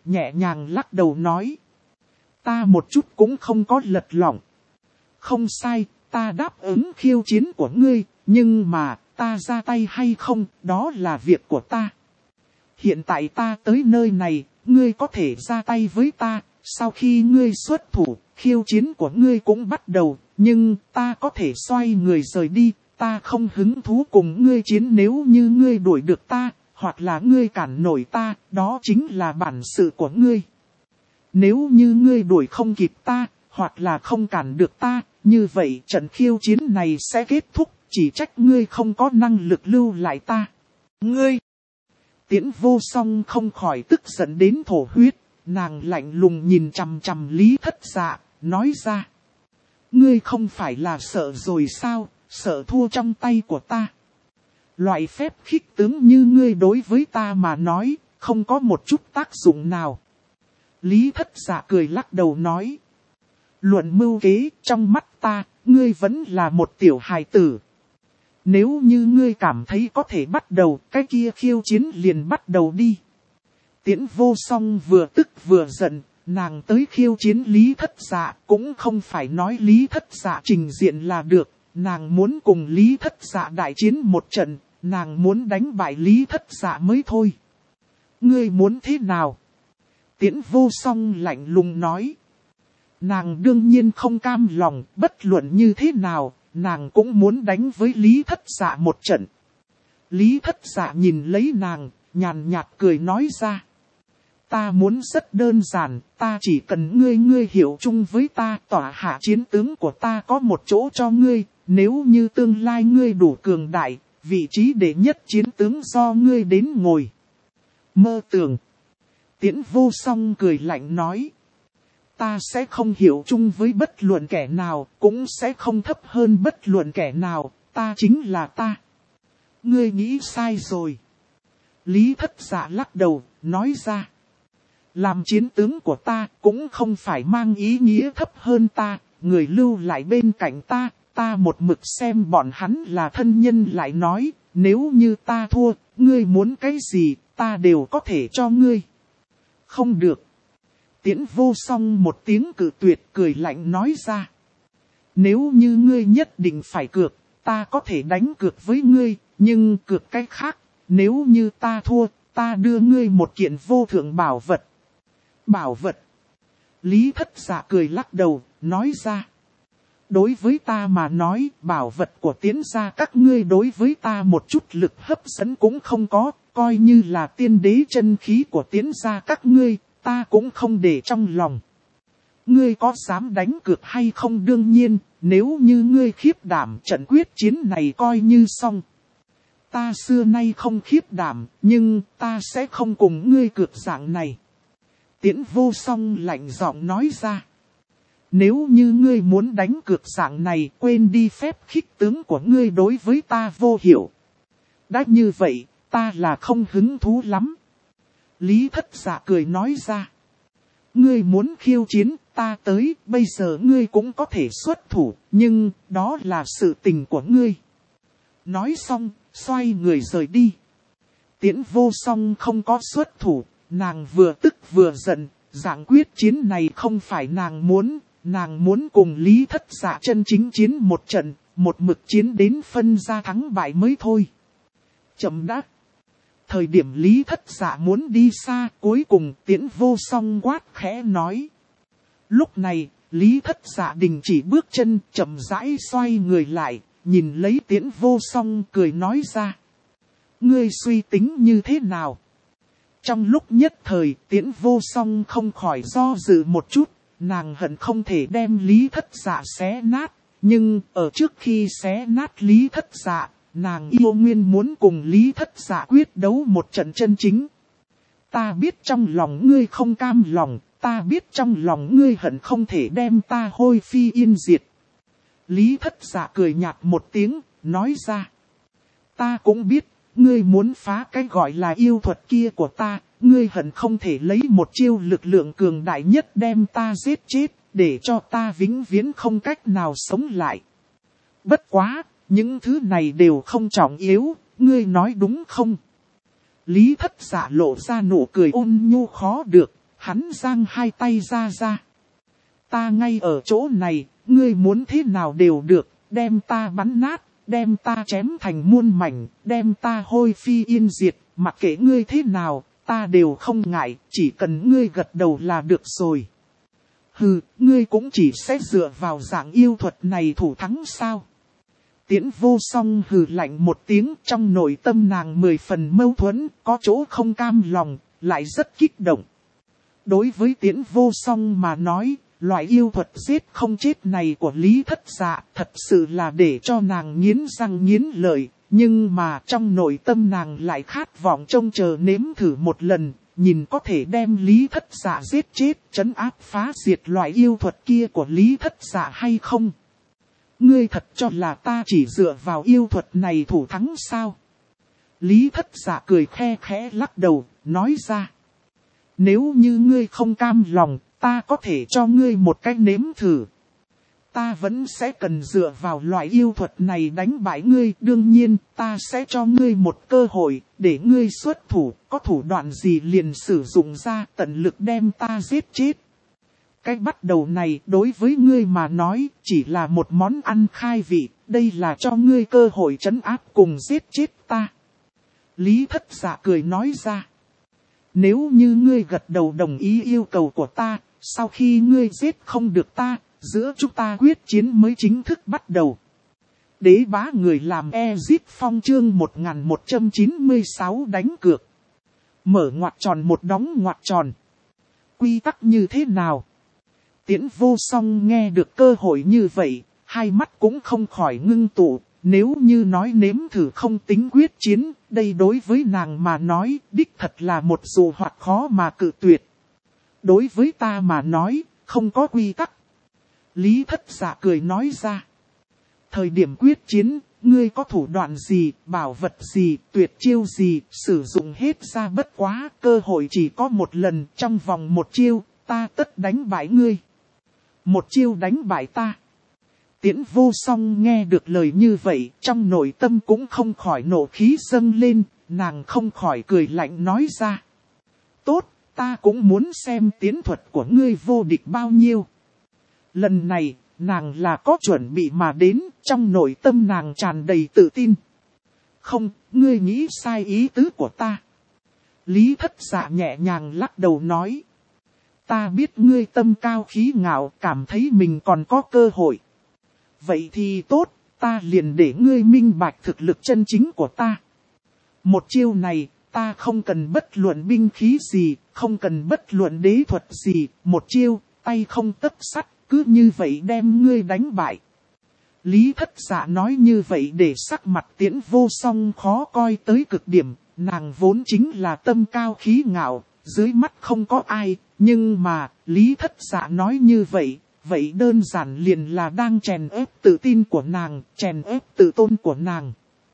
nhẹ nhàng lắc đầu nói. Ta một chút cũng không có lật lọng. Không sai, ta đáp ứng khiêu chiến của ngươi, nhưng mà, ta ra tay hay không, đó là việc của ta. Hiện tại ta tới nơi này, ngươi có thể ra tay với ta, sau khi ngươi xuất thủ, khiêu chiến của ngươi cũng bắt đầu, nhưng ta có thể xoay người rời đi, ta không hứng thú cùng ngươi chiến nếu như ngươi đuổi được ta, hoặc là ngươi cản nổi ta, đó chính là bản sự của ngươi. Nếu như ngươi đuổi không kịp ta, hoặc là không cản được ta, như vậy trận khiêu chiến này sẽ kết thúc, chỉ trách ngươi không có năng lực lưu lại ta. Ngươi! Tiễn Vô Song không khỏi tức giận đến thổ huyết, nàng lạnh lùng nhìn chằm chằm Lý Thất Dạ, nói ra. Ngươi không phải là sợ rồi sao, sợ thua trong tay của ta. Loại phép khích tướng như ngươi đối với ta mà nói, không có một chút tác dụng nào. Lý Thất Dạ cười lắc đầu nói. Luận mưu kế, trong mắt ta, ngươi vẫn là một tiểu hài tử. Nếu như ngươi cảm thấy có thể bắt đầu, cái kia khiêu chiến liền bắt đầu đi. Tiễn Vô Song vừa tức vừa giận, nàng tới khiêu chiến Lý Thất Dạ, cũng không phải nói Lý Thất Dạ trình diện là được, nàng muốn cùng Lý Thất Dạ đại chiến một trận, nàng muốn đánh bại Lý Thất Dạ mới thôi. Ngươi muốn thế nào? Tiễn Vô Song lạnh lùng nói. Nàng đương nhiên không cam lòng, bất luận như thế nào, nàng cũng muốn đánh với Lý Thất Dạ một trận. Lý Thất Dạ nhìn lấy nàng, nhàn nhạt cười nói ra. Ta muốn rất đơn giản, ta chỉ cần ngươi hiểu chung với ta, tỏa hạ chiến tướng của ta có một chỗ cho ngươi, nếu như tương lai ngươi đủ cường đại, vị trí đệ nhất chiến tướng do ngươi đến ngồi. Mơ tưởng. Tiễn Vô Song cười lạnh nói. Ta sẽ không hiểu chung với bất luận kẻ nào, cũng sẽ không thấp hơn bất luận kẻ nào, ta chính là ta. Ngươi nghĩ sai rồi. Lý Thất Dạ lắc đầu, nói ra. Làm chiến tướng của ta cũng không phải mang ý nghĩa thấp hơn ta, người lưu lại bên cạnh ta, ta một mực xem bọn hắn là thân nhân lại nói, nếu như ta thua, ngươi muốn cái gì, ta đều có thể cho ngươi. Không được. Tiễn Vô Song một tiếng cự tuyệt cười lạnh nói ra. Nếu như ngươi nhất định phải cược, ta có thể đánh cược với ngươi, nhưng cược cách khác, nếu như ta thua, ta đưa ngươi một kiện vô thượng bảo vật. Bảo vật. Lý Thất Dạ cười lắc đầu, nói ra. Đối với ta mà nói, bảo vật của Tiễn gia các ngươi đối với ta một chút lực hấp dẫn cũng không có, coi như là tiên đế chân khí của Tiễn gia các ngươi, ta cũng không để trong lòng. Ngươi có dám đánh cược hay không đương nhiên, nếu như ngươi khiếp đảm trận quyết chiến này coi như xong. Ta xưa nay không khiếp đảm, nhưng ta sẽ không cùng ngươi cược dạng này. Tiễn Vô Song lạnh giọng nói ra. Nếu như ngươi muốn đánh cược dạng này, quên đi phép khích tướng của ngươi đối với ta vô hiểu. Đã như vậy, ta là không hứng thú lắm. Lý Thất Dạ cười nói ra. Ngươi muốn khiêu chiến, ta tới, bây giờ ngươi cũng có thể xuất thủ, nhưng đó là sự tình của ngươi. Nói xong, xoay người rời đi. Tiễn Vô Song không có xuất thủ, nàng vừa tức vừa giận, dạng quyết chiến này không phải nàng muốn cùng Lý Thất Dạ chân chính chiến một trận, một mực chiến đến phân ra thắng bại mới thôi. Chậm đã. Thời điểm Lý Thất Dạ muốn đi xa, cuối cùng Tiễn Vô Song quát khẽ nói. Lúc này, Lý Thất Dạ đình chỉ bước chân, chậm rãi xoay người lại, nhìn lấy Tiễn Vô Song cười nói ra. Ngươi suy tính như thế nào? Trong lúc nhất thời, Tiễn Vô Song không khỏi do dự một chút, nàng hận không thể đem Lý Thất Dạ xé nát, nhưng ở trước khi xé nát Lý Thất Dạ, nàng yêu nguyên muốn cùng Lý Thất Dạ quyết đấu một trận chân chính. Ta biết trong lòng ngươi không cam lòng, ta biết trong lòng ngươi hận không thể đem ta hôi phi yên diệt. Lý Thất Dạ cười nhạt một tiếng, nói ra. Ta cũng biết, ngươi muốn phá cái gọi là yêu thuật kia của ta, ngươi hận không thể lấy một chiêu lực lượng cường đại nhất đem ta giết chết, để cho ta vĩnh viễn không cách nào sống lại. Bất quá, những thứ này đều không trọng yếu, ngươi nói đúng không? Lý Thất Dạ lộ ra nụ cười ôn nhu khó được, Hắn giang hai tay ra. Ta ngay ở chỗ này, ngươi muốn thế nào đều được, đem ta bắn nát, đem ta chém thành muôn mảnh, đem ta hôi phi yên diệt, mặc kệ ngươi thế nào, ta đều không ngại, chỉ cần ngươi gật đầu là được rồi. Hừ, ngươi cũng chỉ sẽ dựa vào dạng yêu thuật này thủ thắng sao? Tiễn Vô Song hừ lạnh một tiếng, trong nội tâm nàng 10 phần mâu thuẫn, có chỗ không cam lòng, lại rất kích động. Đối với Tiễn Vô Song mà nói, loại yêu thuật giết không chết này của Lý Thất Dạ thật sự là để cho nàng nghiến răng nghiến lợi, nhưng mà trong nội tâm nàng lại khát vọng trông chờ nếm thử một lần, nhìn có thể đem Lý Thất Dạ giết chết, trấn áp phá diệt loại yêu thuật kia của Lý Thất Dạ hay không. Ngươi thật cho là ta chỉ dựa vào yêu thuật này thủ thắng sao? Lý Thất Dạ cười khe khẽ lắc đầu, nói ra. Nếu như ngươi không cam lòng, ta có thể cho ngươi một cách nếm thử. Ta vẫn sẽ cần dựa vào loại yêu thuật này đánh bại ngươi. Đương nhiên, ta sẽ cho ngươi một cơ hội, để ngươi xuất thủ, có thủ đoạn gì liền sử dụng ra, tận lực đem ta giết chết. Cái bắt đầu này đối với ngươi mà nói, chỉ là một món ăn khai vị, đây là cho ngươi cơ hội trấn áp cùng giết chết ta. Lý Thất Dạ cười nói ra. Nếu như ngươi gật đầu đồng ý yêu cầu của ta, sau khi ngươi giết không được ta, giữa chúng ta quyết chiến mới chính thức bắt đầu. Đế bá người làm Ezip Phong chương 1196 đánh cược. Mở ngoặc tròn một đóng ngoặc tròn. Quy tắc như thế nào? Tiễn Vô Song nghe được cơ hội như vậy, hai mắt cũng không khỏi ngưng tụ. Nếu như nói nếm thử không tính quyết chiến, đây đối với nàng mà nói, đích thật là một dụ hoặc khó mà cự tuyệt. Đối với ta mà nói, không có quy tắc. Lý Thất Dạ cười nói ra. Thời điểm quyết chiến, ngươi có thủ đoạn gì, bảo vật gì, tuyệt chiêu gì, sử dụng hết ra bất quá, cơ hội chỉ có một lần, trong vòng một chiêu, ta tất đánh bại ngươi. Một chiêu đánh bại ta. Tiễn Vô Song nghe được lời như vậy, trong nội tâm cũng không khỏi nộ khí dâng lên, nàng không khỏi cười lạnh nói ra. Tốt, ta cũng muốn xem tiến thuật của ngươi vô địch bao nhiêu. Lần này, nàng là có chuẩn bị mà đến, trong nội tâm nàng tràn đầy tự tin. Không, ngươi nghĩ sai ý tứ của ta. Lý Thất Dạ nhẹ nhàng lắc đầu nói. Ta biết ngươi tâm cao khí ngạo, cảm thấy mình còn có cơ hội. Vậy thì tốt, ta liền để ngươi minh bạch thực lực chân chính của ta. Một chiêu này, ta không cần bất luận binh khí gì, không cần bất luận đế thuật gì, một chiêu, tay không tấc sắt, cứ như vậy đem ngươi đánh bại. Lý Thất Dạ nói như vậy để sắc mặt Tiễn Vô Song khó coi tới cực điểm, nàng vốn chính là tâm cao khí ngạo, dưới mắt không có ai, nhưng mà, Lý Thất Dạ nói như vậy. Vậy đơn giản liền là đang chèn ép tự tin của nàng, chèn ép tự tôn của nàng.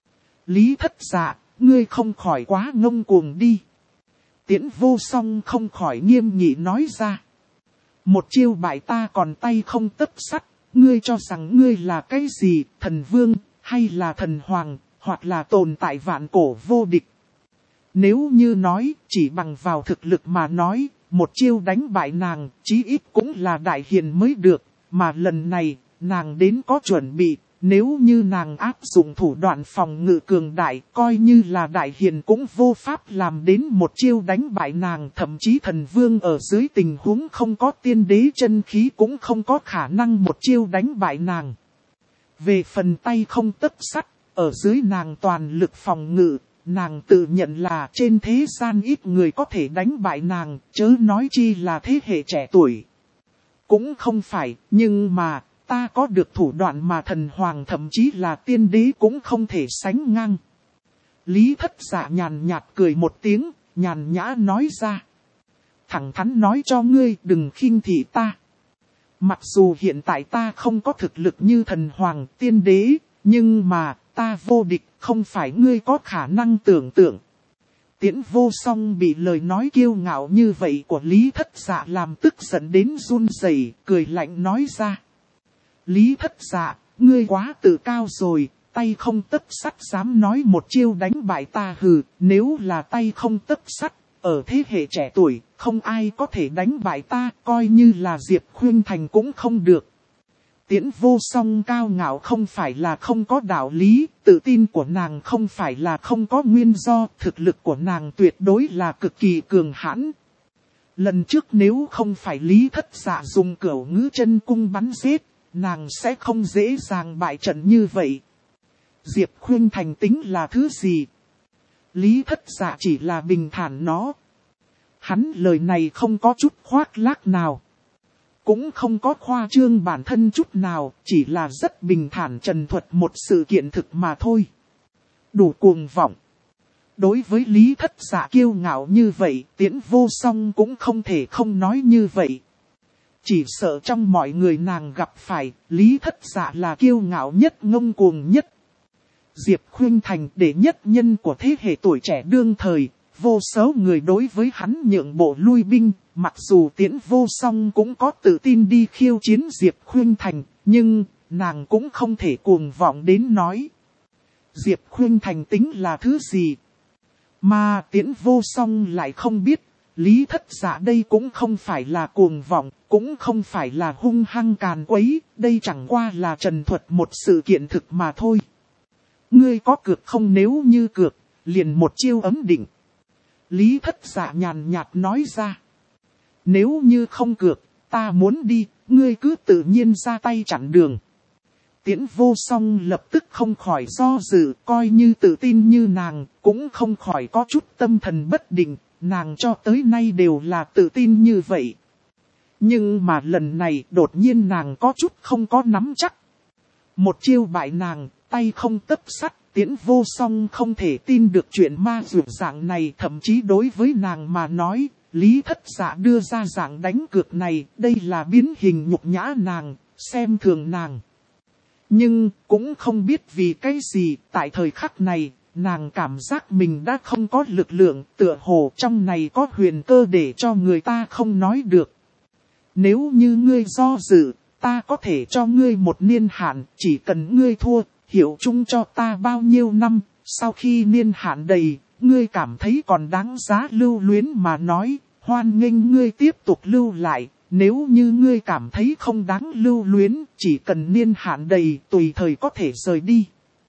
Lý Thất Dạ, ngươi không khỏi quá ngông cuồng đi. Tiễn Vô Song không khỏi nghiêm nghị nói ra. Một chiêu bại ta còn tay không tấc sắt, ngươi cho rằng ngươi là cái gì, thần vương, hay là thần hoàng, hoặc là tồn tại vạn cổ vô địch. Nếu như nói, chỉ bằng vào thực lực mà nói, một chiêu đánh bại nàng, chí ít cũng là đại hiền mới được, mà lần này, nàng đến có chuẩn bị, nếu như nàng áp dụng thủ đoạn phòng ngự cường đại, coi như là đại hiền cũng vô pháp làm đến một chiêu đánh bại nàng, thậm chí thần vương ở dưới tình huống không có tiên đế chân khí cũng không có khả năng một chiêu đánh bại nàng. Về phần tay không tấc sắt, ở dưới nàng toàn lực phòng ngự, nàng tự nhận là trên thế gian ít người có thể đánh bại nàng, chớ nói chi là thế hệ trẻ tuổi. Cũng không phải, nhưng mà, ta có được thủ đoạn mà thần hoàng thậm chí là tiên đế cũng không thể sánh ngang. Lý Thất Dạ nhàn nhạt cười một tiếng, nhàn nhã nói ra. Thẳng thắn nói cho ngươi đừng khinh thị ta. Mặc dù hiện tại ta không có thực lực như thần hoàng tiên đế, nhưng mà ta vô địch không phải ngươi có khả năng tưởng tượng. Tiễn Vô Song bị lời nói kiêu ngạo như vậy của Lý Thất Dạ làm tức giận đến run rẩy, cười lạnh nói ra. Lý Thất Dạ, ngươi quá tự cao rồi, tay không tấc sắt dám nói một chiêu đánh bại ta hừ, nếu là tay không tấc sắt, Ở thế hệ trẻ tuổi, không ai có thể đánh bại ta, coi như là Diệp Khuynh Thành cũng không được. Tiễn Vô Song cao ngạo không phải là không có đạo lý, tự tin của nàng không phải là không có nguyên do, thực lực của nàng tuyệt đối là cực kỳ cường hãn. Lần trước nếu không phải Lý Thất Dạ dùng cửu ngữ chân cung bắn giết, nàng sẽ không dễ dàng bại trận như vậy. Diệp Khuynh Thành tính là thứ gì? Lý Thất Dạ chỉ là bình thản nó. Hắn lời này không có chút khoác lác nào. Cũng không có khoa trương bản thân chút nào, chỉ là rất bình thản trần thuật một sự kiện thực mà thôi. Đủ cuồng vọng. Đối với Lý Thất Dạ kiêu ngạo như vậy, Tiễn Vô Song cũng không thể không nói như vậy. Chỉ sợ trong mọi người nàng gặp phải, Lý Thất Dạ là kiêu ngạo nhất, ngông cuồng nhất. Diệp Khuynh Thành đệ nhất nhân của thế hệ tuổi trẻ đương thời, vô số người đối với hắn nhượng bộ lui binh, mặc dù Tiễn Vô Song cũng có tự tin đi khiêu chiến Diệp Khuynh Thành, nhưng nàng cũng không thể cuồng vọng đến nói. Diệp Khuynh Thành tính là thứ gì? Mà Tiễn Vô Song lại không biết, Lý Thất Dạ đây cũng không phải là cuồng vọng, cũng không phải là hung hăng càn quấy, đây chẳng qua là trần thuật một sự kiện thực mà thôi. Ngươi có cược không? Nếu như cược, liền một chiêu ấm định. Lý Thất Dạ nhàn nhạt nói ra. Nếu như không cược, ta muốn đi, ngươi cứ tự nhiên ra tay chặn đường. Tiễn Vô Song lập tức không khỏi do dự, coi như tự tin như nàng, cũng không khỏi có chút tâm thần bất định, nàng cho tới nay đều là tự tin như vậy. Nhưng mà lần này đột nhiên nàng có chút không có nắm chắc. Một chiêu bại nàng, tay không tấc sắt, Tiễn Vô Song không thể tin được chuyện ma dược dạng này, thậm chí đối với nàng mà nói, Lý Thất Dạ đưa ra dạng đánh cược này, đây là biến hình nhục nhã nàng, xem thường nàng. Nhưng cũng không biết vì cái gì, tại thời khắc này, nàng cảm giác mình đã không có lực lượng, tựa hồ trong này có huyền cơ để cho người ta không nói được. Nếu như ngươi do dự, ta có thể cho ngươi một niên hạn, chỉ cần ngươi thua, hiểu chung cho ta bao nhiêu năm, sau khi niên hạn đầy, ngươi cảm thấy còn đáng giá lưu luyến mà nói, hoan nghênh ngươi tiếp tục lưu lại, nếu như ngươi cảm thấy không đáng lưu luyến, chỉ cần niên hạn đầy, tùy thời có thể rời đi.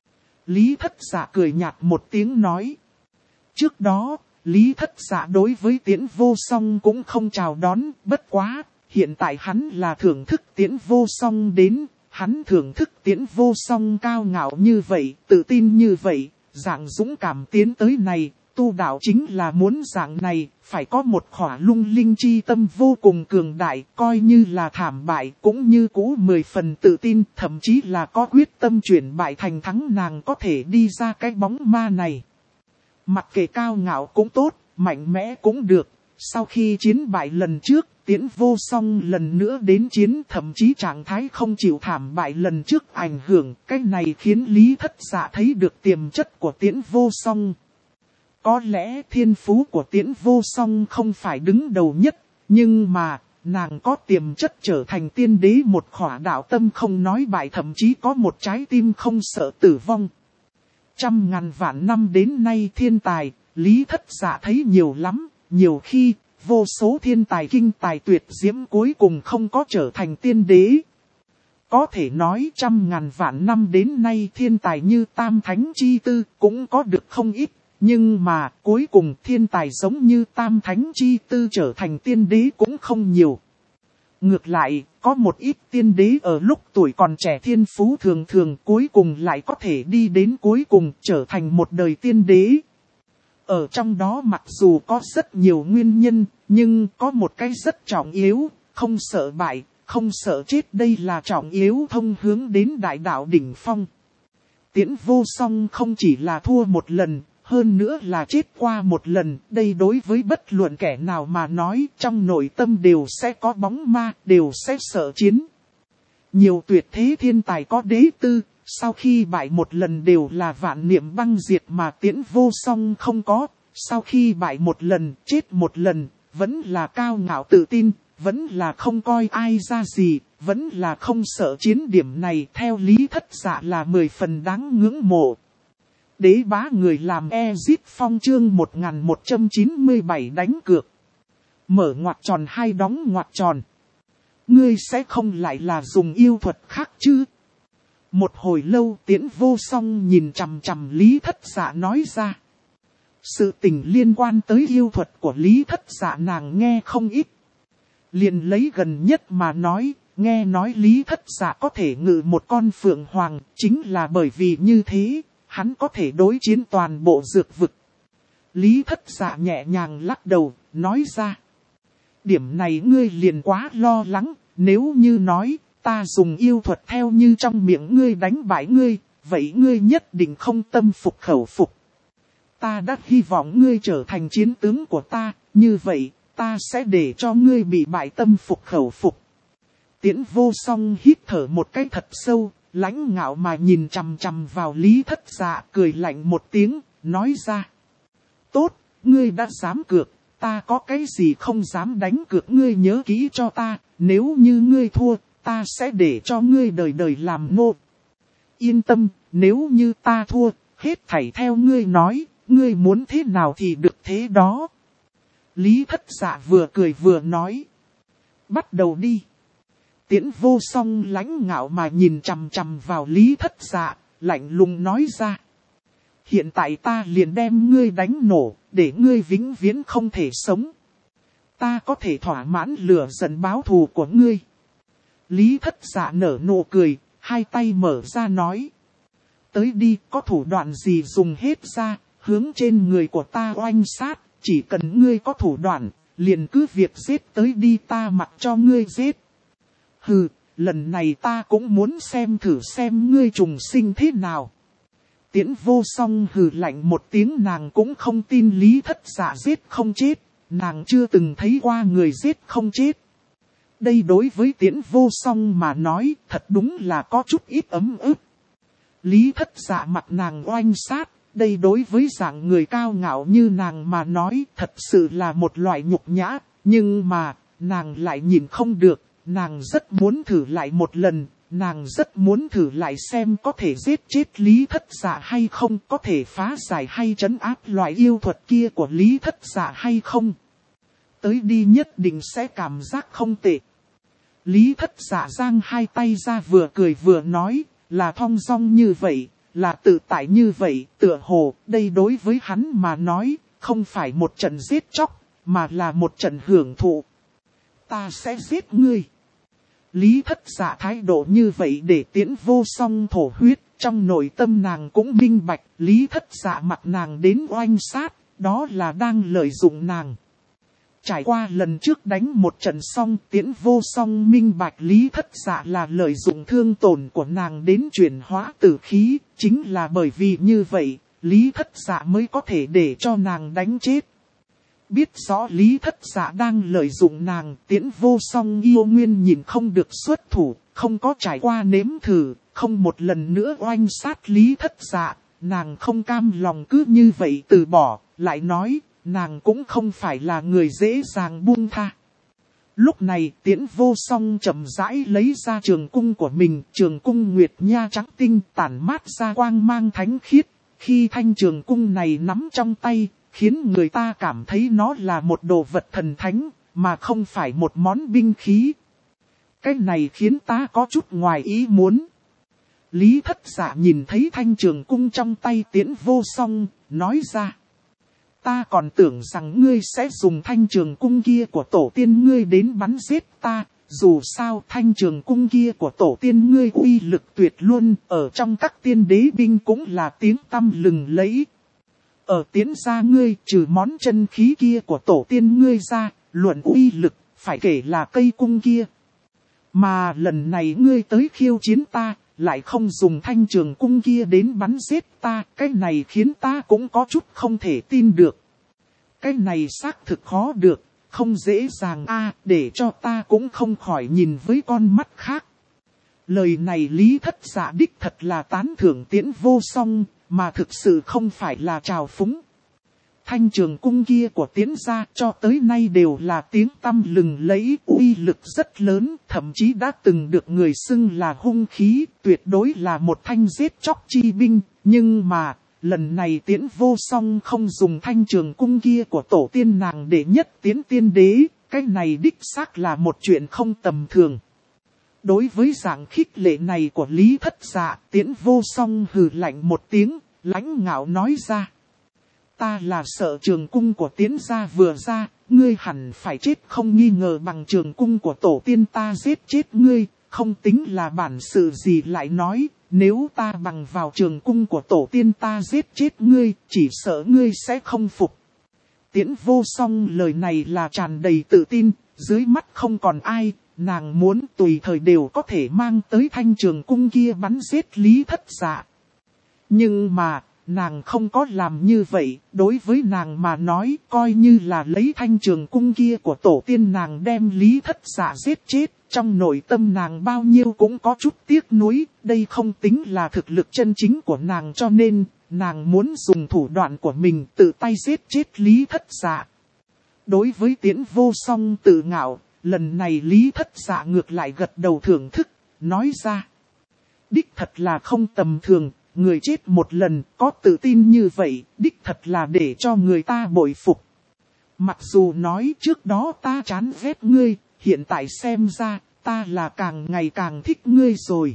Lý Thất Dạ cười nhạt một tiếng nói. Trước đó, Lý Thất Dạ đối với Tiễn Vô Song cũng không chào đón, bất quá, hiện tại hắn là thưởng thức Tiễn Vô Song đến, hắn thưởng thức Tiễn Vô Song cao ngạo như vậy, tự tin như vậy, dạng dũng cảm tiến tới này, tu đạo chính là muốn dạng này, phải có một khỏa lung linh chi tâm vô cùng cường đại, coi như là thảm bại cũng như cũ 10 phần tự tin, thậm chí là có quyết tâm chuyển bại thành thắng, nàng có thể đi ra cái bóng ma này. Mặc kệ cao ngạo cũng tốt, mạnh mẽ cũng được, sau khi chiến bại lần trước, Tiễn Vô Song lần nữa đến chiến, thậm chí trạng thái không chịu thảm bại lần trước ảnh hưởng, cái này khiến Lý Thất Dạ thấy được tiềm chất của Tiễn Vô Song. Có lẽ thiên phú của Tiễn Vô Song không phải đứng đầu nhất, nhưng mà, nàng có tiềm chất trở thành tiên đế, một khỏa đạo tâm không nói bại, thậm chí có một trái tim không sợ tử vong. Trăm ngàn vạn năm đến nay thiên tài, Lý Thất Dạ thấy nhiều lắm, nhiều khi, vô số thiên tài kinh tài tuyệt diễm cuối cùng không có trở thành tiên đế. Có thể nói trăm ngàn vạn năm đến nay thiên tài như Tam Thánh Chi Tư cũng có được không ít. Nhưng mà cuối cùng thiên tài giống như Tam Thánh Chi Tư trở thành tiên đế cũng không nhiều. Ngược lại, có một ít tiên đế ở lúc tuổi còn trẻ thiên phú thường thường cuối cùng lại có thể đi đến cuối cùng trở thành một đời tiên đế. Ở trong đó mặc dù có rất nhiều nguyên nhân, nhưng có một cái rất trọng yếu, không sợ bại, không sợ chết, đây là trọng yếu thông hướng đến đại đạo đỉnh phong. Tiễn Vô Song không chỉ là thua một lần, hơn nữa là chết qua một lần, đây đối với bất luận kẻ nào mà nói, trong nội tâm đều sẽ có bóng ma, đều sẽ sợ chiến. Nhiều tuyệt thế thiên tài có đế tư, sau khi bại một lần đều là vạn niệm băng diệt, mà Tiễn Vô Song không có, sau khi bại một lần, chết một lần, vẫn là cao ngạo tự tin, vẫn là không coi ai ra gì, vẫn là không sợ chiến, điểm này theo Lý Thất Dạ là 10 phần đáng ngưỡng mộ. đế bá người làm Ezit Phong chương 1197 đánh cược. Mở ngoặc tròn hai đóng ngoặc tròn. Ngươi sẽ không lại là dùng yêu thuật khác chứ? Một hồi lâu Tiễn Vô Song nhìn chằm chằm Lý Thất Dạ nói ra. Sự tình liên quan tới yêu thuật của Lý Thất Dạ nàng nghe không ít. Liền lấy gần nhất mà nói, nghe nói Lý Thất Dạ có thể ngự một con phượng hoàng, chính là bởi vì như thế, hắn có thể đối chiến toàn bộ dược vực. Lý Thất Dạ nhẹ nhàng lắc đầu, nói ra. Điểm này ngươi liền quá lo lắng, nếu như nói, ta dùng yêu thuật theo như trong miệng ngươi đánh bại ngươi, vậy ngươi nhất định không tâm phục khẩu phục. Ta đã hy vọng ngươi trở thành chiến tướng của ta, như vậy, ta sẽ để cho ngươi bị bại tâm phục khẩu phục. Tiễn Vô Song hít thở một cái thật sâu, lãnh ngạo mà nhìn chằm chằm vào Lý Thất Dạ, cười lạnh một tiếng, nói ra. Tốt, ngươi đã dám cược, ta có cái gì không dám đánh cược, ngươi nhớ kỹ cho ta, nếu như ngươi thua, ta sẽ để cho ngươi đời đời làm nô. Yên tâm, nếu như ta thua, hết thảy theo ngươi nói, ngươi muốn thế nào thì được thế đó. Lý Thất Dạ vừa cười vừa nói. Bắt đầu đi. Tiễn Vô Song lãnh ngạo mà nhìn chằm chằm vào Lý Thất Dạ, lạnh lùng nói ra. Hiện tại ta liền đem ngươi đánh nổ, để ngươi vĩnh viễn không thể sống. Ta có thể thỏa mãn lửa giận báo thù của ngươi. Lý Thất Dạ nở nụ cười, hai tay mở ra nói. Tới đi, có thủ đoạn gì dùng hết ra, hướng trên người của ta oanh sát, chỉ cần ngươi có thủ đoạn, liền cứ việc giết tới đi, ta mặc cho ngươi giết. Hừ, lần này ta cũng muốn xem thử xem ngươi trùng sinh thế nào. Tiễn Vô Song hừ lạnh một tiếng, nàng cũng không tin Lý Thất Dạ giết không chết, nàng chưa từng thấy qua người giết không chết. Đây đối với Tiễn Vô Song mà nói thật đúng là có chút ít ấm ức. Lý Thất Dạ mặt nàng oanh sát, đây đối với dạng người cao ngạo như nàng mà nói thật sự là một loại nhục nhã, nhưng mà nàng lại nhìn không được, nàng rất muốn thử lại một lần. Nàng rất muốn thử lại xem có thể giết chết Lý Thất Dạ hay không, có thể phá giải hay trấn áp loại yêu thuật kia của Lý Thất Dạ hay không. Tới đi, nhất định sẽ cảm giác không tệ. Lý Thất Dạ giang hai tay ra, vừa cười vừa nói, là thong dong như vậy, là tự tại như vậy, tựa hồ đây đối với hắn mà nói, không phải một trận giết chóc, mà là một trận hưởng thụ. Ta sẽ giết ngươi. Lý Thất Dạ thái độ như vậy để Tiễn Vô Song thổ huyết, trong nội tâm nàng cũng minh bạch, Lý Thất Dạ mặc nàng đến oanh sát, đó là đang lợi dụng nàng. Trải qua lần trước đánh một trận xong, Tiễn Vô Song minh bạch Lý Thất Dạ là lợi dụng thương tổn của nàng đến chuyển hóa tử khí, chính là bởi vì như vậy, Lý Thất Dạ mới có thể để cho nàng đánh chết. Biết rõ Lý Thất Dạ đang lợi dụng nàng, Tiễn Vô Song yêu nguyên nhìn không được xuất thủ, không có trải qua nếm thử, không một lần nữa oanh sát Lý Thất Dạ, nàng không cam lòng cứ như vậy từ bỏ, lại nói, nàng cũng không phải là người dễ dàng buông tha. Lúc này Tiễn Vô Song chậm rãi lấy ra trường cung của mình, trường cung nguyệt nha trắng tinh tản mát ra quang mang thánh khiết, khi thanh trường cung này nắm trong tay, khiến người ta cảm thấy nó là một đồ vật thần thánh, mà không phải một món binh khí. Cái này khiến ta có chút ngoài ý muốn. Lý Thất Dạ nhìn thấy thanh trường cung trong tay Tiễn Vô Song, nói ra. Ta còn tưởng rằng ngươi sẽ dùng thanh trường cung kia của tổ tiên ngươi đến bắn giết ta, dù sao thanh trường cung kia của tổ tiên ngươi uy lực tuyệt luôn, ở trong các tiên đế binh cũng là tiếng tăm lừng lẫy. Ở Tiễn gia ngươi, trừ món chân khí kia của tổ tiên ngươi ra, luận uy lực, phải kể là cây cung kia. Mà lần này ngươi tới khiêu chiến ta, lại không dùng thanh trường cung kia đến bắn giết ta, cái này khiến ta cũng có chút không thể tin được. Cái này xác thực khó được, không dễ dàng để cho ta cũng không khỏi nhìn với con mắt khác. Lời này Lý Thất Dạ đích thật là tán thưởng Tiễn Vô Song, mà thực sự không phải là trào phúng. Thanh trường cung kia của Tiễn gia cho tới nay đều là tiếng tăm lừng lẫy, uy lực rất lớn, thậm chí đã từng được người xưng là hung khí, tuyệt đối là một thanh giết chóc chi binh, nhưng mà, lần này Tiễn Vô Song không dùng thanh trường cung kia của tổ tiên nàng để nhất tiến tiên đế, cái này đích xác là một chuyện không tầm thường. Đối với dạng khích lệ này của Lý Thất Dạ, Tiễn Vô Song hừ lạnh một tiếng, lãnh ngạo nói ra. Ta là sợ trường cung của Tiễn gia vừa ra, ngươi hẳn phải chết không nghi ngờ bằng trường cung của tổ tiên ta giết chết ngươi, không tính là bản sự gì lại nói, nếu ta bằng vào trường cung của tổ tiên ta giết chết ngươi, chỉ sợ ngươi sẽ không phục. Tiễn Vô Song lời này là tràn đầy tự tin, dưới mắt không còn ai, nàng muốn tùy thời đều có thể mang tới thanh trường cung kia bắn giết Lý Thất Dạ. Nhưng mà, nàng không có làm như vậy, đối với nàng mà nói coi như là lấy thanh trường cung kia của tổ tiên nàng đem Lý Thất Dạ giết chết, trong nội tâm nàng bao nhiêu cũng có chút tiếc nuối, đây không tính là thực lực chân chính của nàng cho nên, nàng muốn dùng thủ đoạn của mình tự tay giết chết Lý Thất Dạ. Đối với Tiễn Vô Song tự ngạo, lần này Lý Thất Dạ ngược lại gật đầu thưởng thức, nói ra. Đích thật là không tầm thường, người chết một lần có tự tin như vậy, đích thật là để cho người ta bội phục. Mặc dù nói trước đó ta chán ghét ngươi, hiện tại xem ra, ta là càng ngày càng thích ngươi rồi.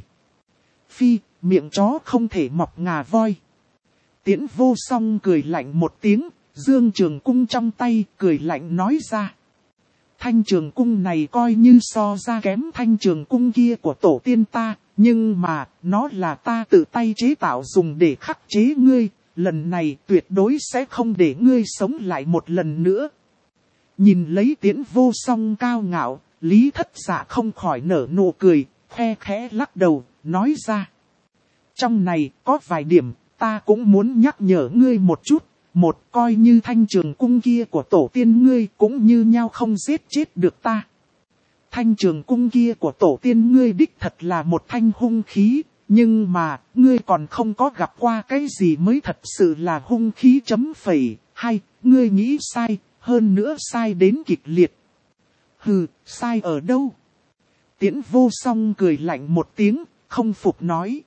Phi, miệng chó không thể mọc ngà voi. Tiễn Vô Song cười lạnh một tiếng, giương trường cung trong tay, cười lạnh nói ra. Thanh trường cung này coi như so ra kém thanh trường cung kia của tổ tiên ta, nhưng mà, nó là ta tự tay chế tạo dùng để khắc chế ngươi, lần này tuyệt đối sẽ không để ngươi sống lại một lần nữa. Nhìn lấy Tiễn Vô Song cao ngạo, Lý Thất Dạ không khỏi nở nụ cười, khe khẽ lắc đầu, nói ra. Trong này có vài điểm, ta cũng muốn nhắc nhở ngươi một chút. Một, coi như thanh trường cung kia của tổ tiên ngươi cũng như nhau không giết chết được ta. Thanh trường cung kia của tổ tiên ngươi đích thật là một thanh hung khí, nhưng mà, ngươi còn không có gặp qua cái gì mới thật sự là hung khí chấm phẩy, hay, ngươi nghĩ sai, hơn nữa sai đến kịch liệt. Hừ, sai ở đâu? Tiễn Vô Song cười lạnh một tiếng, không phục nói.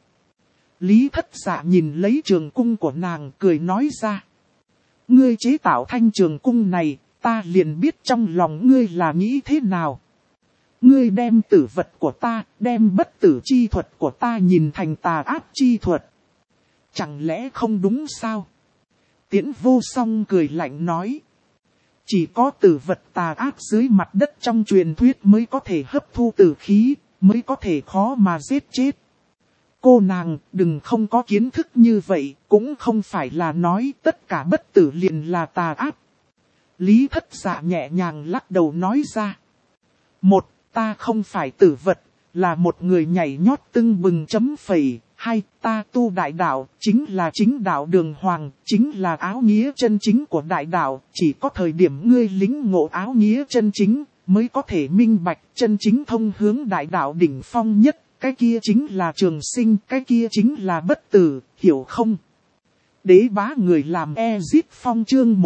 Lý Thất Dạ nhìn lấy trường cung của nàng cười nói ra. Ngươi chế tạo thanh trường cung này, ta liền biết trong lòng ngươi là nghĩ thế nào. Ngươi đem tử vật của ta, đem bất tử chi thuật của ta nhìn thành tà ác chi thuật. Chẳng lẽ không đúng sao? Tiễn Vô Song cười lạnh nói. Chỉ có tử vật tà ác dưới mặt đất trong truyền thuyết mới có thể hấp thu tử khí, mới có thể khó mà giết chết. Cô nàng đừng không có kiến thức như vậy, cũng không phải là nói tất cả bất tử liền là tà ác. Lý Thất Dạ nhẹ nhàng lắc đầu nói ra. Một, ta không phải tử vật, là một người nhảy nhót tưng bừng chấm phẩy. Hai, ta tu đại đạo, chính là chính đạo đường hoàng, chính là áo nghĩa chân chính của đại đạo. Chỉ có thời điểm ngươi lính ngộ áo nghĩa chân chính, mới có thể minh bạch chân chính thông hướng đại đạo đỉnh phong nhất. Cái kia chính là trường sinh, cái kia chính là bất tử, hiểu không? Đế bá người làm Ezit Phong chương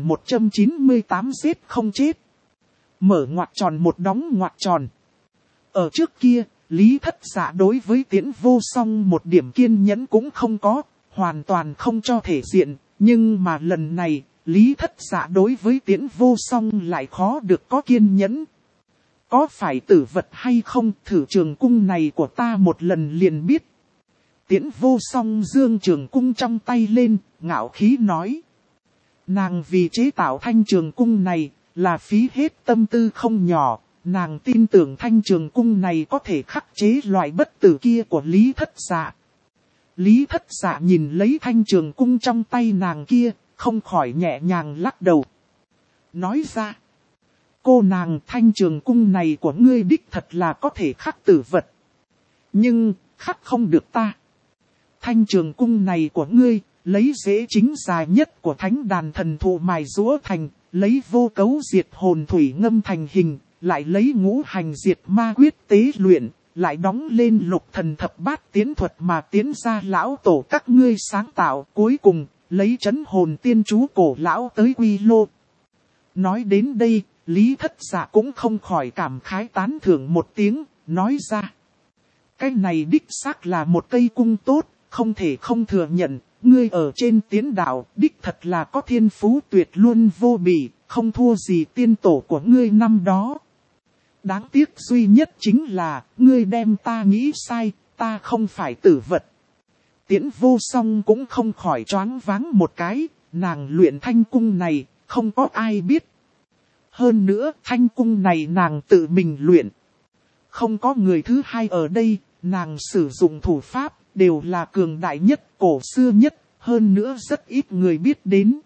1198 giết không chết. Mở ngoặc tròn một đóng ngoặc tròn. Ở trước kia, Lý Thất Dạ đối với Tiễn Vô Song một điểm kiên nhẫn cũng không có, hoàn toàn không cho thể diện. Nhưng mà lần này, Lý Thất Dạ đối với Tiễn Vô Song lại khó được có kiên nhẫn. Có phải tử vật hay không, thử trường cung này của ta một lần liền biết. Tiễn Vô Song dương trường cung trong tay lên, ngạo khí nói. Nàng vì chế tạo thanh trường cung này, là phí hết tâm tư không nhỏ. Nàng tin tưởng thanh trường cung này có thể khắc chế loại bất tử kia của Lý Thất Dạ. Lý Thất Dạ nhìn lấy thanh trường cung trong tay nàng kia, không khỏi nhẹ nhàng lắc đầu. Nói ra. Cô nàng thanh trường cung này của ngươi đích thật là có thể khắc tử vật. Nhưng, khắc không được ta. Thanh trường cung này của ngươi, lấy rễ chính dài nhất của thánh đàn thần thụ mài rũa thành, lấy vô cấu diệt hồn thủy ngâm thành hình, lại lấy ngũ hành diệt ma quyết tế luyện, lại đóng lên lục thần thập bát tiến thuật mà tiến ra lão tổ các ngươi sáng tạo, cuối cùng, lấy trấn hồn tiên chú cổ lão tới quy lô. Nói đến đây, Lý Thất Dạ cũng không khỏi cảm khái tán thưởng một tiếng, nói ra. Cái này đích xác là một cây cung tốt, không thể không thừa nhận, ngươi ở trên tiến đạo, đích thật là có thiên phú tuyệt luôn vô bỉ, không thua gì tiên tổ của ngươi năm đó. Đáng tiếc duy nhất chính là, ngươi đem ta nghĩ sai, ta không phải tử vật. Tiễn Vô Song cũng không khỏi choáng váng một cái, nàng luyện thanh cung này, không có ai biết. Hơn nữa, thanh cung này nàng tự mình luyện. Không có người thứ hai ở đây, nàng sử dụng thủ pháp, đều là cường đại nhất, cổ xưa nhất, hơn nữa rất ít người biết đến.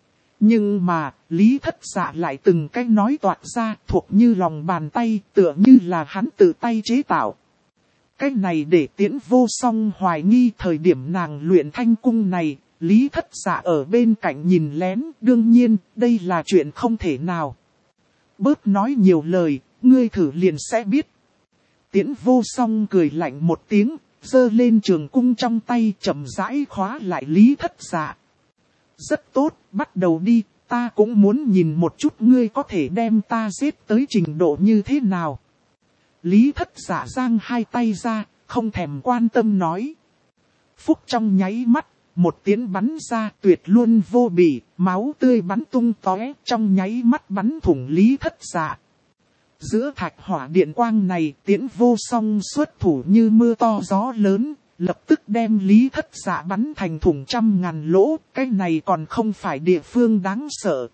Nhưng mà, Lý Thất Dạ lại từng cái nói toạc ra, thuộc như lòng bàn tay, tựa như là hắn tự tay chế tạo. Cái này để Tiễn Vô Song hoài nghi thời điểm nàng luyện thanh cung này, Lý Thất Dạ ở bên cạnh nhìn lén, đương nhiên, đây là chuyện không thể nào. Bớt nói nhiều lời, ngươi thử liền sẽ biết. Tiễn Vô Song cười lạnh một tiếng, giơ lên trường cung trong tay chậm rãi khóa lại Lý Thất Dạ. Rất tốt, bắt đầu đi, ta cũng muốn nhìn một chút ngươi có thể đem ta giết tới trình độ như thế nào. Lý Thất Dạ giang hai tay ra, không thèm quan tâm nói. Phúc trong nháy mắt, một tiếng bắn ra tuyệt luôn vô bỉ, máu tươi bắn tung tóe, trong nháy mắt bắn thủng Lý Thất Dạ. Giữa thạch hỏa điện quang này, Tiễn Vô Song xuất thủ như mưa to gió lớn, lập tức đem Lý Thất Dạ bắn thành thủng 100.000 lỗ, cái này còn không phải địa phương đáng sợ.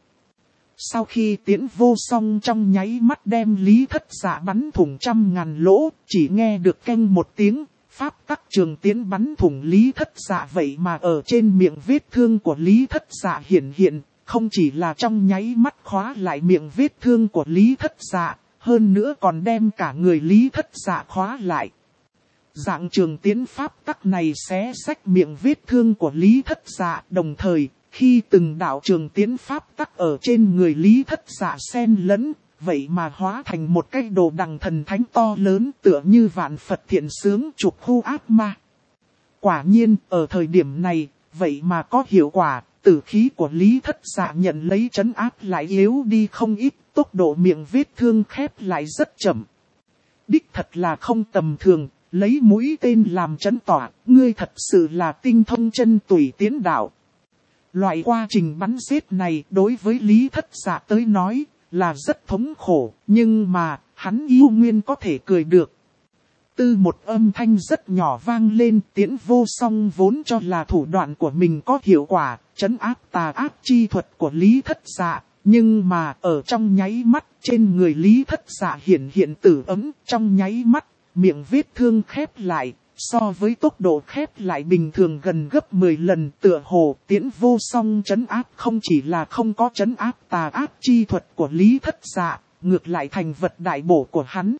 Sau khi Tiễn Vô Song trong nháy mắt đem Lý Thất Dạ bắn thủng 100.000 lỗ, chỉ nghe được keng một tiếng, pháp tắc trường tiến bắn thủng Lý Thất Dạ, vậy mà ở trên miệng vết thương của Lý Thất Dạ hiện, không chỉ là trong nháy mắt khóa lại miệng vết thương của Lý Thất Dạ, hơn nữa còn đem cả người Lý Thất Dạ khóa lại. Dạng trường tiến pháp tắc này xé rách miệng vết thương của Lý Thất Dạ, đồng thời, khi từng đạo trường tiến pháp tắc ở trên người Lý Thất Dạ xen lẫn, vậy mà hóa thành một cái đồ đằng thần thánh to lớn tựa như vạn Phật thiện sướng trục khu ác ma. Quả nhiên, ở thời điểm này, vậy mà có hiệu quả, tử khí của Lý Thất Dạ nhận lấy trấn áp lại yếu đi không ít, tốc độ miệng vết thương khép lại rất chậm. Đích thật là không tầm thường, lấy mũi tên làm trấn tỏa, ngươi thật sự là tinh thông chân tùy tiến đạo. Loại quá trình bắn giết này đối với Lý Thất Dạ tới nói là rất thống khổ, nhưng mà hắn yêu nguyên có thể cười được. Từ một âm thanh rất nhỏ vang lên, Tiễn Vô Song vốn cho là thủ đoạn của mình có hiệu quả, trấn áp tà ác chi thuật của Lý Thất Dạ, nhưng mà ở trong nháy mắt trên người Lý Thất Dạ hiện tử ấm, trong nháy mắt miệng vết thương khép lại. So với tốc độ khép lại bình thường gần gấp 10 lần, tựa hồ Tiễn Vô Song trấn áp không chỉ là không có trấn áp tà ác chi thuật của Lý Thất Dạ, ngược lại thành vật đại bổ của hắn.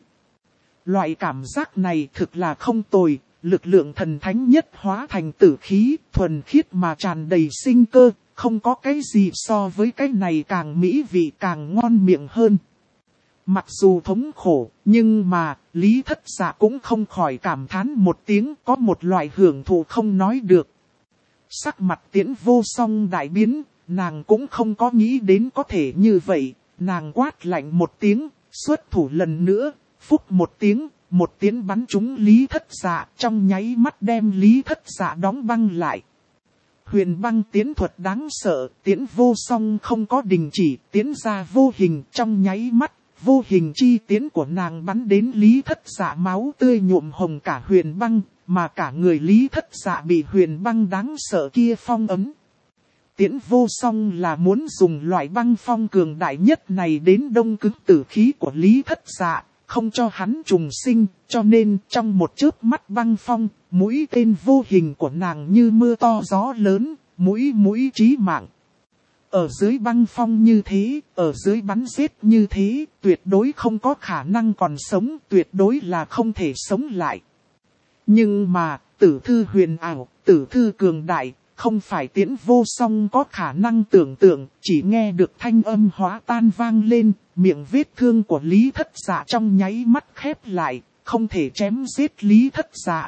Loại cảm giác này thực là không tồi, lực lượng thần thánh nhất hóa thành tử khí, thuần khiết mà tràn đầy sinh cơ, không có cái gì so với cái này càng mỹ vị càng ngon miệng hơn. Mặc dù thống khổ, nhưng mà, Lý Thất Dạ cũng không khỏi cảm thán một tiếng, có một loại hưởng thụ không nói được. Sắc mặt Tiễn Vô Song đại biến, nàng cũng không có nghĩ đến có thể như vậy, nàng quát lạnh một tiếng, xuất thủ lần nữa, phúc một tiếng bắn trúng Lý Thất Dạ, trong nháy mắt đem Lý Thất Dạ đóng băng lại. Huyền băng tiến thuật đáng sợ, Tiễn Vô Song không có đình chỉ, tiến ra vô hình trong nháy mắt. Vô hình chi tiến của nàng bắn đến Lý Thất Dạ, máu tươi nhuộm hồng cả huyền băng, mà cả người Lý Thất Dạ bị huyền băng đáng sợ kia phong ấm. Tiễn Vô Song là muốn dùng loại băng phong cường đại nhất này đến đông cứng tử khí của Lý Thất Dạ, không cho hắn trùng sinh, cho nên trong một chớp mắt băng phong, mũi tên vô hình của nàng như mưa to gió lớn, mũi chí mạng. Ở dưới băng phong như thế, ở dưới bắn giết như thế, tuyệt đối không có khả năng còn sống, tuyệt đối là không thể sống lại. Nhưng mà, tử thư huyền ảo, tử thư cường đại, không phải Tiễn Vô Song có khả năng tưởng tượng, chỉ nghe được thanh âm hóa tan vang lên, miệng vết thương của Lý Thất Dạ trong nháy mắt khép lại, không thể chém giết Lý Thất Dạ.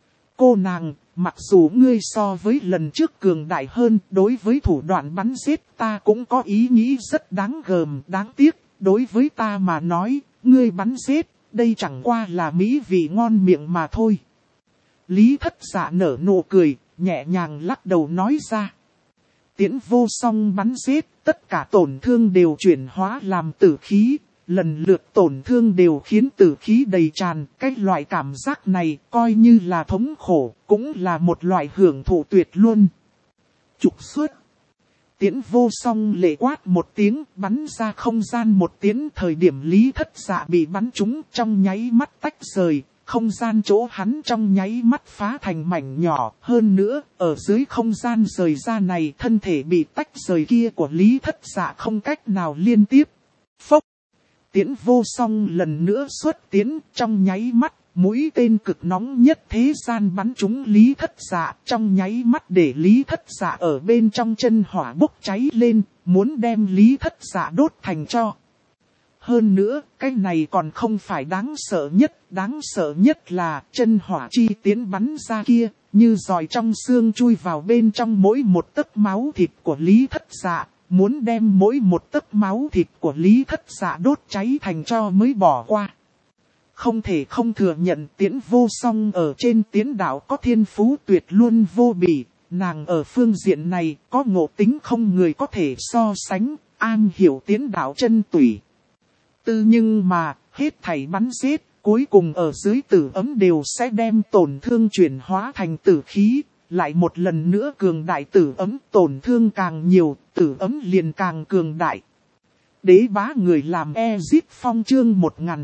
Cô nàng, mặc dù ngươi so với lần trước cường đại hơn, đối với thủ đoạn bắn giết ta cũng có ý nghĩ rất đáng gờm, đáng tiếc, đối với ta mà nói, ngươi bắn giết, đây chẳng qua là mỹ vị ngon miệng mà thôi. Lý Thất Dạ nở nụ cười, nhẹ nhàng lắc đầu nói ra. Tiễn vô song bắn giết, tất cả tổn thương đều chuyển hóa làm tử khí, lần lượt tổn thương đều khiến tử khí đầy tràn. Cái loại cảm giác này coi như là thống khổ, cũng là một loại hưởng thụ tuyệt luôn. Trục xuất. Tiễn vô song lệ quát một tiếng, bắn ra không gian một tiếng. Thời điểm Lý Thất Dạ bị bắn trúng, trong nháy mắt tách rời, không gian chỗ hắn trong nháy mắt phá thành mảnh nhỏ. Hơn nữa, ở dưới không gian rời ra này, thân thể bị tách rời kia của Lý Thất Dạ không cách nào liên tiếp. Phốc! Tiễn vô song lần nữa xuất tiến, trong nháy mắt, mũi tên cực nóng nhất thế gian bắn trúng Lý Thất Dạ, trong nháy mắt để Lý Thất Dạ ở bên trong chân hỏa bốc cháy lên, muốn đem Lý Thất Dạ đốt thành tro. Hơn nữa, cái này còn không phải đáng sợ nhất là chân hỏa chi tiến bắn ra kia, như giòi trong xương chui vào bên trong mỗi một tấc máu thịt của Lý Thất Dạ, muốn đem mỗi một tấc máu thịt của Lý Thất Dạ đốt cháy thành tro mới bỏ qua. Không thể không thừa nhận Tiễn vô song ở trên tiến đạo có thiên phú tuyệt luôn vô bỉ, nàng ở phương diện này có ngộ tính không người có thể so sánh, an hiểu tiến đạo chân tủy. Nhưng mà, hết thảy bắn giết, cuối cùng ở dưới tử ấm đều sẽ đem tổn thương chuyển hóa thành tử khí, lại một lần nữa cường đại tử ấm, tổn thương càng nhiều, tử ấm liền càng cường đại. Đế bá người làm Ezip Phong chương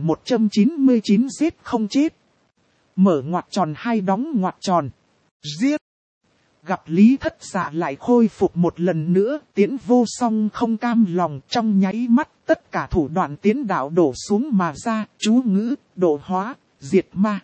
1199 giết không chết. Mở ngoặc tròn hai đóng ngoặc tròn. Giết. Gặp Lý Thất Dạ lại khôi phục một lần nữa, Tiễn vô song không cam lòng, trong nháy mắt tất cả thủ đoạn tiến đạo đổ xuống mà ra, chú ngữ, độ hóa, diệt ma.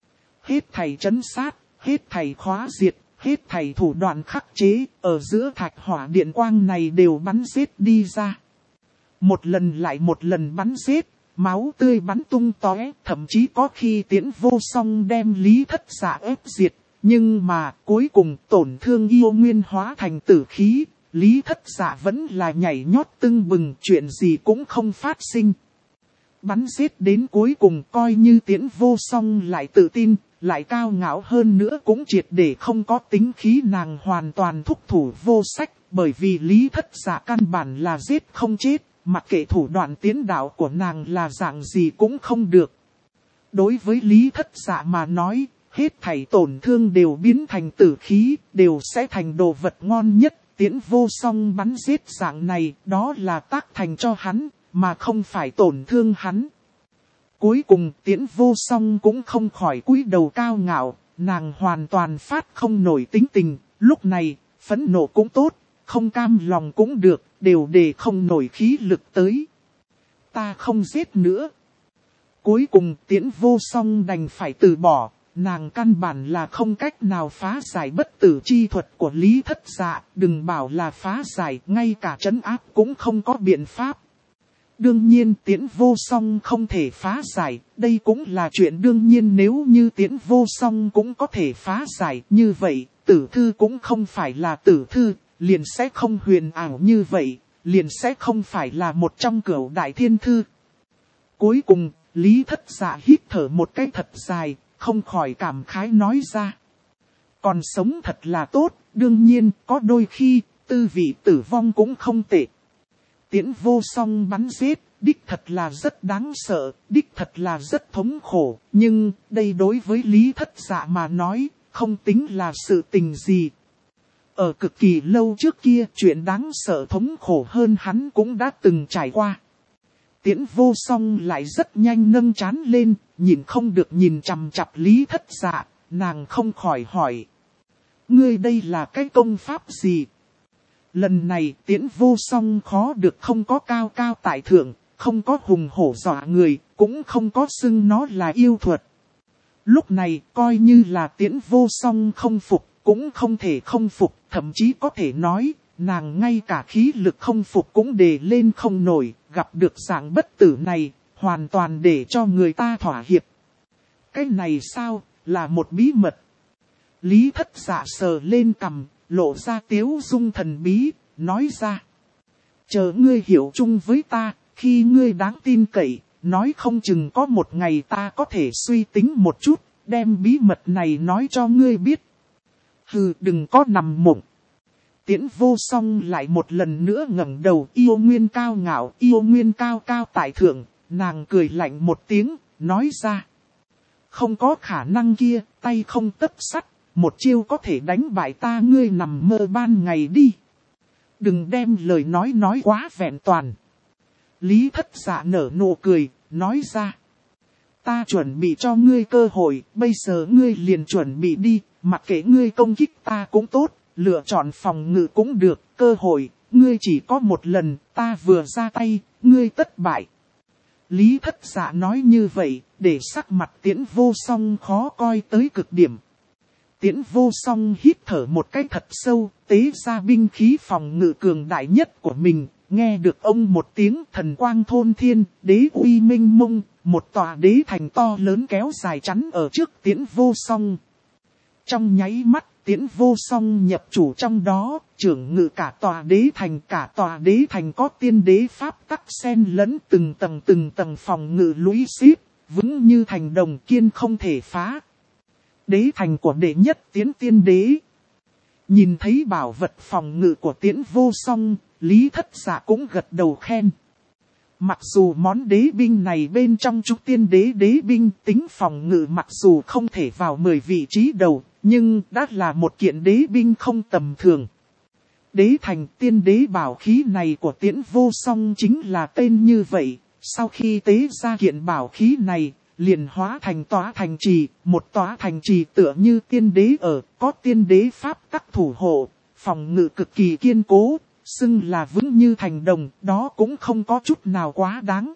Hết thầy trấn sát, hết thầy khóa diệt, hết thầy thủ đoạn khắc chế, ở giữa thạch hỏa điện quang này đều bắn giết đi ra. Một lần lại một lần bắn giết, máu tươi bắn tung tóe, thậm chí có khi Tiễn vô song đem Lý Thất Dạ ép diệt. Nhưng mà cuối cùng tổn thương yêu nguyên hóa thành tử khí, Lý Thất Dạ vẫn là nhảy nhót tưng bừng, chuyện gì cũng không phát sinh. Bắn giết đến cuối cùng coi như Tiễn vô song lại tự tin, lại cao ngạo hơn nữa cũng triệt để không có tính khí, nàng hoàn toàn thúc thủ vô sách, bởi vì Lý Thất Dạ căn bản là giết không chết, mặc kệ thủ đoạn tiến đạo của nàng là dạng gì cũng không được. Đối với Lý Thất Dạ mà nói, hết thảy tổn thương đều biến thành tử khí, đều sẽ thành đồ vật ngon nhất. Tiễn vô song bắn giết dạng này, đó là tác thành cho hắn, mà không phải tổn thương hắn. Cuối cùng Tiễn vô song cũng không khỏi cúi đầu cao ngạo, nàng hoàn toàn phát không nổi tính tình, lúc này, phẫn nộ cũng tốt, không cam lòng cũng được, đều để không nổi khí lực tới. Ta không giết nữa. Cuối cùng Tiễn vô song đành phải từ bỏ. Nàng căn bản là không cách nào phá giải bất tử chi thuật của Lý Thất Dạ, đừng bảo là phá giải, ngay cả trấn áp cũng không có biện pháp. Đương nhiên Tiễn vô song không thể phá giải, đây cũng là chuyện đương nhiên, nếu như Tiễn vô song cũng có thể phá giải như vậy, tử thư cũng không phải là tử thư, liền sẽ không huyền ảo như vậy, liền sẽ không phải là một trong cửu đại thiên thư. Cuối cùng, Lý Thất Dạ hít thở một cái thật dài, không khỏi cảm khái nói ra. Còn sống thật là tốt, đương nhiên có đôi khi, tư vị tử vong cũng không tệ. Tiễn vô song bắn giết, đích thật là rất đáng sợ, đích thật là rất thống khổ. Nhưng đây đối với Lý Thất Dạ mà nói, không tính là sự tình gì. Ở cực kỳ lâu trước kia, chuyện đáng sợ thống khổ hơn hắn cũng đã từng trải qua. Tiễn vô song lại rất nhanh nâng trán lên, nhìn không được nhìn chằm chằm Lý Thất Dạ, nàng không khỏi hỏi. Ngươi đây là cái công pháp gì? Lần này Tiễn vô song khó được không có cao cao tại thượng, không có hùng hổ dọa người, cũng không có xưng nó là yêu thuật. Lúc này coi như là Tiễn vô song không phục, cũng không thể không phục, thậm chí có thể nói, nàng ngay cả khí lực không phục cũng đề lên không nổi, gặp được dạng bất tử này, hoàn toàn để cho người ta thỏa hiệp. Cái này sao, là một bí mật. Lý Thất Dạ sờ lên cằm, lộ ra tiếu dung thần bí, nói ra. Chờ ngươi hiểu chung với ta, khi ngươi đáng tin cậy, nói không chừng có một ngày ta có thể suy tính một chút, đem bí mật này nói cho ngươi biết. Hừ, đừng có nằm mộng. Tiễn Vô Song lại một lần nữa ngẩng đầu, yêu nguyên cao ngạo, yêu nguyên cao cao tại thượng, nàng cười lạnh một tiếng, nói ra. Không có khả năng kia, tay không tấc sắt, một chiêu có thể đánh bại ta, ngươi nằm mơ ban ngày đi. Đừng đem lời nói quá vẹn toàn. Lý Thất Dạ nở nụ cười, nói ra. Ta chuẩn bị cho ngươi cơ hội, bây giờ ngươi liền chuẩn bị đi, mặc kệ ngươi công kích ta cũng tốt, lựa chọn phòng ngự cũng được, cơ hội, ngươi chỉ có một lần, ta vừa ra tay, ngươi tất bại. Lý Thất Dạ nói như vậy, để sắc mặt Tiễn Vô Song khó coi tới cực điểm. Tiễn Vô Song hít thở một cái thật sâu, tế ra binh khí phòng ngự cường đại nhất của mình, nghe được ông một tiếng thần quang thôn thiên, đế uy minh mông, một tòa đế thành to lớn kéo dài chắn ở trước Tiễn Vô Song. Trong nháy mắt, Tiễn Vô Song nhập chủ trong đó, trưởng ngự cả tòa đế thành có tiên đế pháp tắc xen lẫn từng tầng phòng ngự lũy xít, vững như thành đồng kiên không thể phá. Đế thành của đệ nhất Tiễn tiên đế. Nhìn thấy bảo vật phòng ngự của Tiễn Vô Song, Lý Thất Dạ cũng gật đầu khen. Mặc dù món đế binh này bên trong Trúc Tiên Đế đế binh tính phòng ngự mặc dù không thể vào 10 vị trí đầu, nhưng đã là một kiện đế binh không tầm thường. Đế thành tiên đế bảo khí này của Tiễn Vô Song chính là tên như vậy, sau khi tế ra kiện bảo khí này, liền hóa thành tòa thành trì, một tòa thành trì tựa như tiên đế ở, có tiên đế pháp tắc thủ hộ, phòng ngự cực kỳ kiên cố. Xưng là vững như thành đồng, đó cũng không có chút nào quá đáng.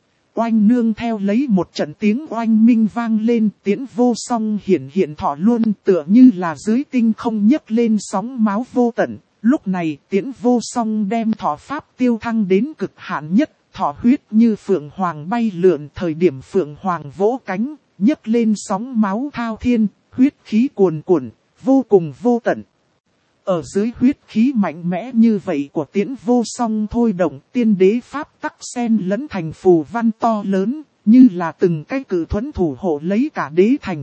Oanh nương theo lấy một trận tiếng oanh minh vang lên, Tiễn Vô Song hiện thọ luôn tựa như là dưới tinh không nhấc lên sóng máu vô tận. Lúc này Tiễn Vô Song đem thọ pháp tiêu thăng đến cực hạn nhất, thọ huyết như phượng hoàng bay lượn, thời điểm phượng hoàng vỗ cánh, nhấc lên sóng máu thao thiên, huyết khí cuồn cuộn, vô cùng vô tận. Ở dưới huyết khí mạnh mẽ như vậy của Tiễn Vô Song thôi động, tiên đế pháp tắc xen lẫn thành phù văn to lớn, như là từng cái cự thuẫn thủ hộ lấy cả đế thành.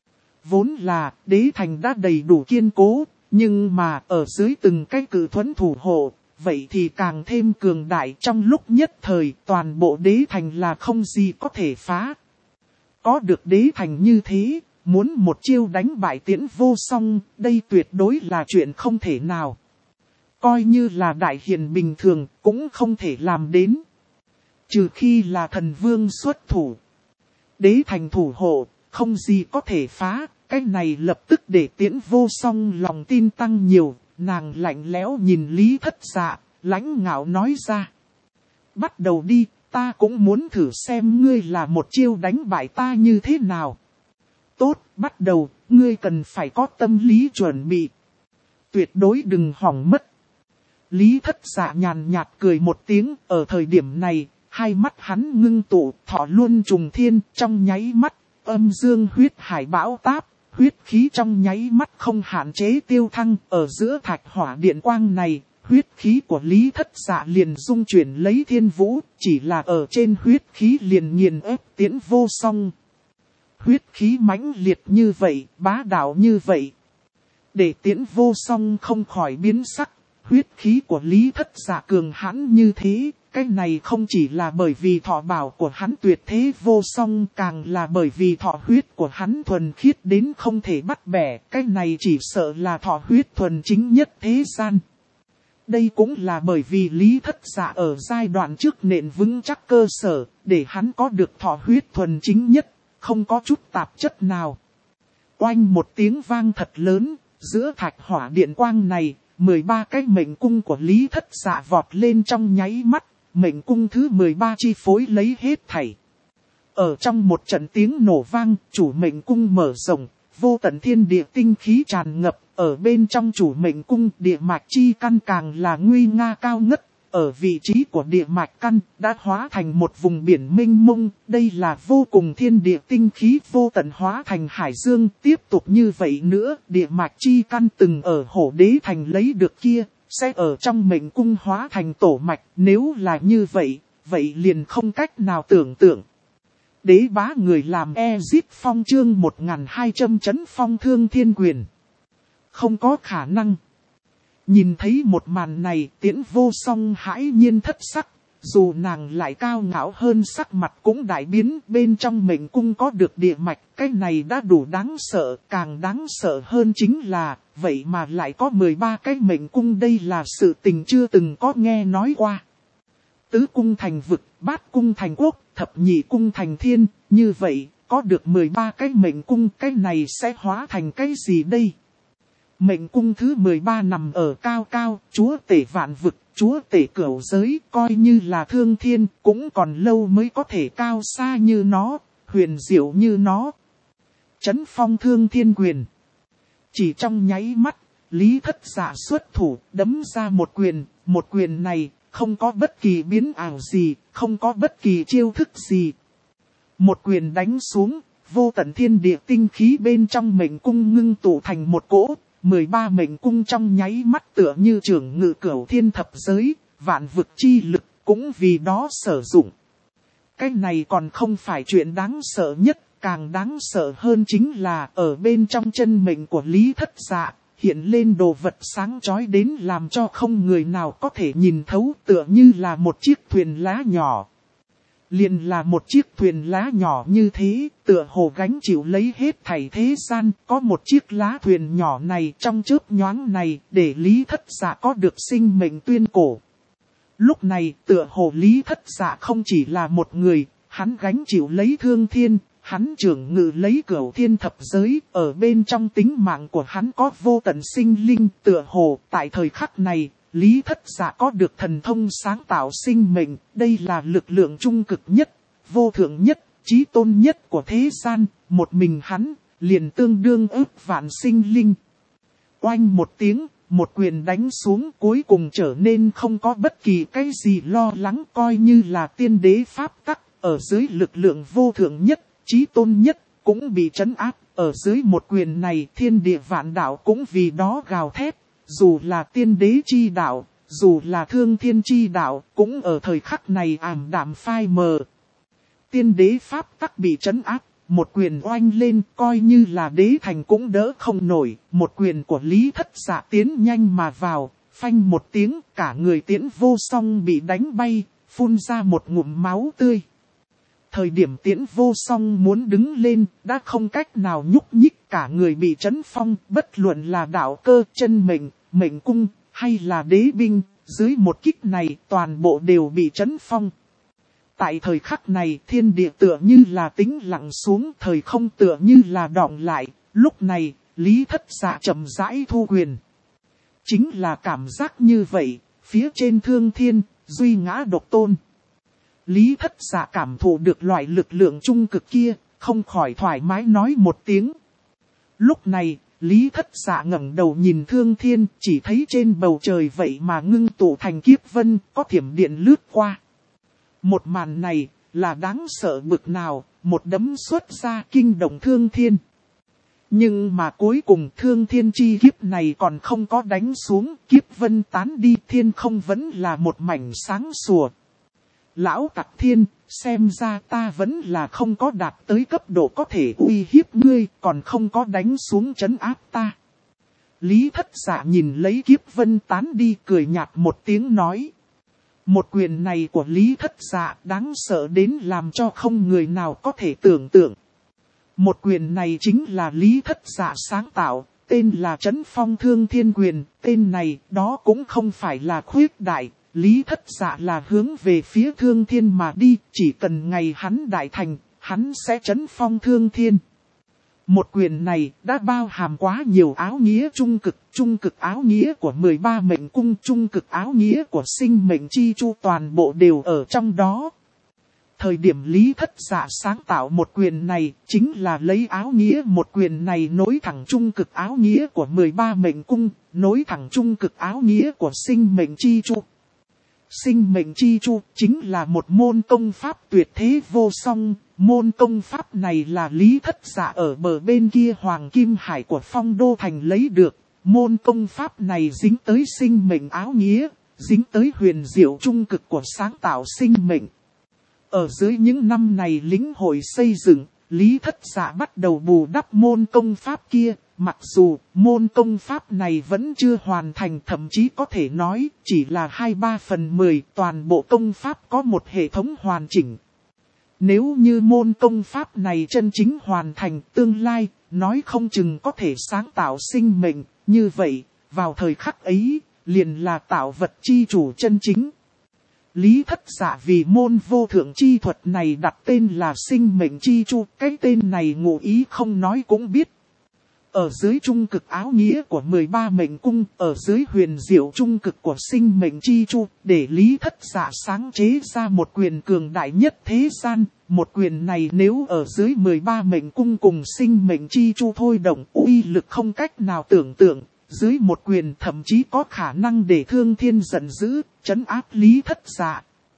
Vốn là đế thành đã đầy đủ kiên cố, nhưng mà ở dưới từng cái cự thuẫn thủ hộ, vậy thì càng thêm cường đại. Trong lúc nhất thời toàn bộ đế thành là không gì có thể phá. Có được đế thành như thế, muốn một chiêu đánh bại Tiễn Vô Song, đây tuyệt đối là chuyện không thể nào. Coi như là đại hiền bình thường, cũng không thể làm đến. Trừ khi là thần vương xuất thủ. Đế thành thủ hộ, không gì có thể phá, cái này lập tức để Tiễn Vô Song lòng tin tăng nhiều. Nàng lạnh lẽo nhìn Lý Thất Dạ, lãnh ngạo nói ra. Bắt đầu đi, ta cũng muốn thử xem ngươi là một chiêu đánh bại ta như thế nào. Tốt, bắt đầu, ngươi cần phải có tâm lý chuẩn bị. Tuyệt đối đừng hỏng mất. Lý Thất Dạ nhàn nhạt cười một tiếng, ở thời điểm này, hai mắt hắn ngưng tụ, thọ luôn trùng thiên, trong nháy mắt, âm dương huyết hải bão táp, huyết khí trong nháy mắt không hạn chế tiêu thăng, ở giữa thạch hỏa điện quang này, huyết khí của Lý Thất Dạ liền dung chuyển lấy thiên vũ, chỉ là ở trên huyết khí liền nghiền ép Tiễn Vô Song. Huyết khí mãnh liệt như vậy, bá đạo như vậy. Để Tiễn Vô Song không khỏi biến sắc, huyết khí của Lý Thất Dạ cường hãn như thế, cái này không chỉ là bởi vì thọ bảo của hắn tuyệt thế vô song, càng là bởi vì thọ huyết của hắn thuần khiết đến không thể bắt bẻ, cái này chỉ sợ là thọ huyết thuần chính nhất thế gian. Đây cũng là bởi vì Lý Thất Dạ ở giai đoạn trước nền vững chắc cơ sở, để hắn có được thọ huyết thuần chính nhất, không có chút tạp chất nào. Oanh một tiếng vang thật lớn, giữa thạch hỏa điện quang này, 13 cái mệnh cung của Lý Thất Dạ vọt lên trong nháy mắt, mệnh cung thứ 13 chi phối lấy hết thảy. Ở trong một trận tiếng nổ vang, chủ mệnh cung mở rộng, vô tận thiên địa tinh khí tràn ngập, ở bên trong chủ mệnh cung địa mạch chi căn càng là nguy nga cao ngất. Ở vị trí của địa mạch căn đã hóa thành một vùng biển mênh mông, đây là vô cùng thiên địa tinh khí vô tận hóa thành hải dương. Tiếp tục như vậy nữa, địa mạch chi căn từng ở Hổ Đế Thành lấy được kia, sẽ ở trong mệnh cung hóa thành tổ mạch. Nếu là như vậy, vậy liền không cách nào tưởng tượng. Đế bá người làm Ezip Phong chương 1200 chấn phong thương thiên quyền. không có khả năng. Nhìn thấy một màn này, Tiễn Vô Song hãi nhiên thất sắc, dù nàng lại cao ngạo hơn sắc mặt cũng đại biến, bên trong mệnh cung có được địa mạch, cái này đã đủ đáng sợ, càng đáng sợ hơn chính là, vậy mà lại có 13 cái mệnh cung, đây là sự tình chưa từng có nghe nói qua. Tứ cung thành vực, bát cung thành quốc, thập nhị cung thành thiên, như vậy, có được 13 cái mệnh cung, cái này sẽ hóa thành cái gì đây? Mệnh cung thứ 13 nằm ở cao cao, chúa tể vạn vực, chúa tể cửu giới, coi như là thương thiên, cũng còn lâu mới có thể cao xa như nó, huyền diệu như nó. Chấn phong thương thiên quyền. Chỉ trong nháy mắt, Lý Thất Dạ xuất thủ, đấm ra một quyền này, không có bất kỳ biến ảo gì, không có bất kỳ chiêu thức gì. Một quyền đánh xuống, vô tận thiên địa tinh khí bên trong mệnh cung ngưng tụ thành một cỗ. 13 mệnh cung trong nháy mắt tựa như trưởng ngự cửu thiên thập giới, vạn vực chi lực cũng vì đó sử dụng. Cái này còn không phải chuyện đáng sợ nhất, càng đáng sợ hơn chính là ở bên trong chân mệnh của Lý Thất Dạ, hiện lên đồ vật sáng chói đến làm cho không người nào có thể nhìn thấu, tựa như là một chiếc thuyền lá nhỏ. Liền là một chiếc thuyền lá nhỏ như thế, tựa hồ gánh chịu lấy hết thảy thế gian, có một chiếc lá thuyền nhỏ này trong chớp nhoáng này, để Lý Thất Dạ có được sinh mệnh tuyên cổ. Lúc này, tựa hồ Lý Thất Dạ không chỉ là một người, hắn gánh chịu lấy thương thiên, hắn trưởng ngự lấy cửu thiên thập giới, ở bên trong tính mạng của hắn có vô tận sinh linh, tựa hồ, tại thời khắc này, Lý Thất Dạ có được thần thông sáng tạo sinh mệnh, đây là lực lượng trung cực nhất, vô thượng nhất, chí tôn nhất của thế gian, một mình hắn, liền tương đương ức vạn sinh linh. Oanh một tiếng, một quyền đánh xuống cuối cùng trở nên không có bất kỳ cái gì lo lắng, coi như là tiên đế pháp tắc, ở dưới lực lượng vô thượng nhất, chí tôn nhất, cũng bị trấn áp, ở dưới một quyền này thiên địa vạn đạo cũng vì đó gào thét. Dù là tiên đế chi đạo, dù là thương thiên chi đạo, cũng ở thời khắc này ảm đạm phai mờ. Tiên đế pháp tắc bị trấn áp, một quyền oanh lên coi như là đế thành cũng đỡ không nổi. Một quyền của Lý Thất Dạ tiến nhanh mà vào, phanh một tiếng cả người Tiễn Vô Song bị đánh bay, phun ra một ngụm máu tươi. Thời điểm Tiễn Vô Song muốn đứng lên, đã không cách nào nhúc nhích, cả người bị trấn phong, bất luận là đạo cơ, chân mệnh, mệnh cung, hay là đế binh, dưới một kích này toàn bộ đều bị trấn phong. Tại thời khắc này thiên địa tựa như là tĩnh lặng xuống, thời không tựa như là đọng lại, lúc này, Lý Thất Dạ chậm rãi thu quyền. Chính là cảm giác như vậy, phía trên thương thiên, duy ngã độc tôn. Lý Thất Dạ cảm thụ được loại lực lượng trung cực kia, không khỏi thoải mái nói một tiếng. Lúc này, Lý Thất Dạ ngẩng đầu nhìn thương thiên, chỉ thấy trên bầu trời vậy mà ngưng tụ thành kiếp vân, có thiểm điện lướt qua. Một màn này, là đáng sợ bực nào, một đấm xuất ra kinh động thương thiên. Nhưng mà cuối cùng thương thiên chi kiếp này còn không có đánh xuống, kiếp vân tán đi, thiên không vẫn là một mảnh sáng sủa. Lão Tặc Thiên, xem ra ta vẫn là không có đạt tới cấp độ có thể uy hiếp ngươi, còn không có đánh xuống trấn áp ta. Lý Thất Dạ nhìn lấy kiếp vân tán đi, cười nhạt một tiếng nói. Một quyền này của Lý Thất Dạ đáng sợ đến làm cho không người nào có thể tưởng tượng. Một quyền này chính là Lý Thất Dạ sáng tạo, tên là Trấn Phong Thương Thiên Quyền, tên này đó cũng không phải là khuyết đại. Lý Thất Dạ là hướng về phía thương thiên mà đi, chỉ cần ngày hắn đại thành, hắn sẽ trấn phong thương thiên. Một quyền này đã bao hàm quá nhiều áo nghĩa trung cực áo nghĩa của 13 mệnh cung, trung cực áo nghĩa của sinh mệnh chi chu, toàn bộ đều ở trong đó. Thời điểm Lý Thất Dạ sáng tạo một quyền này, chính là lấy áo nghĩa một quyền này nối thẳng trung cực áo nghĩa của 13 mệnh cung, nối thẳng trung cực áo nghĩa của sinh mệnh chi chu. Sinh mệnh chi chu chính là một môn công pháp tuyệt thế vô song, môn công pháp này là Lý Thất Dạ ở bờ bên kia Hoàng Kim Hải của Phong Đô Thành lấy được. Môn công pháp này dính tới sinh mệnh áo nghĩa, dính tới huyền diệu trung cực của sáng tạo sinh mệnh. Ở dưới những năm này lĩnh hội xây dựng, Lý Thất Dạ bắt đầu bù đắp môn công pháp kia, mặc dù môn công pháp này vẫn chưa hoàn thành, thậm chí có thể nói chỉ là 2/3/10 toàn bộ công pháp có một hệ thống hoàn chỉnh. Nếu như môn công pháp này chân chính hoàn thành, tương lai, nói không chừng có thể sáng tạo sinh mệnh, như vậy, vào thời khắc ấy, liền là tạo vật chi chủ chân chính. Lý Thất Dạ vì môn vô thượng chi thuật này đặt tên là sinh mệnh chi chu, cái tên này ngụ ý không nói cũng biết. Ở dưới trung cực áo nghĩa của 13 mệnh cung, ở dưới huyền diệu trung cực của sinh mệnh chi chu, để Lý Thất Dạ sáng chế ra một quyền cường đại nhất thế gian. Một quyền này nếu ở dưới 13 mệnh cung cùng sinh mệnh chi chu thôi động, uy lực không cách nào tưởng tượng. Dưới một quyền thậm chí có khả năng để Thương Thiên giận dữ, trấn áp Lý Thất Dạ.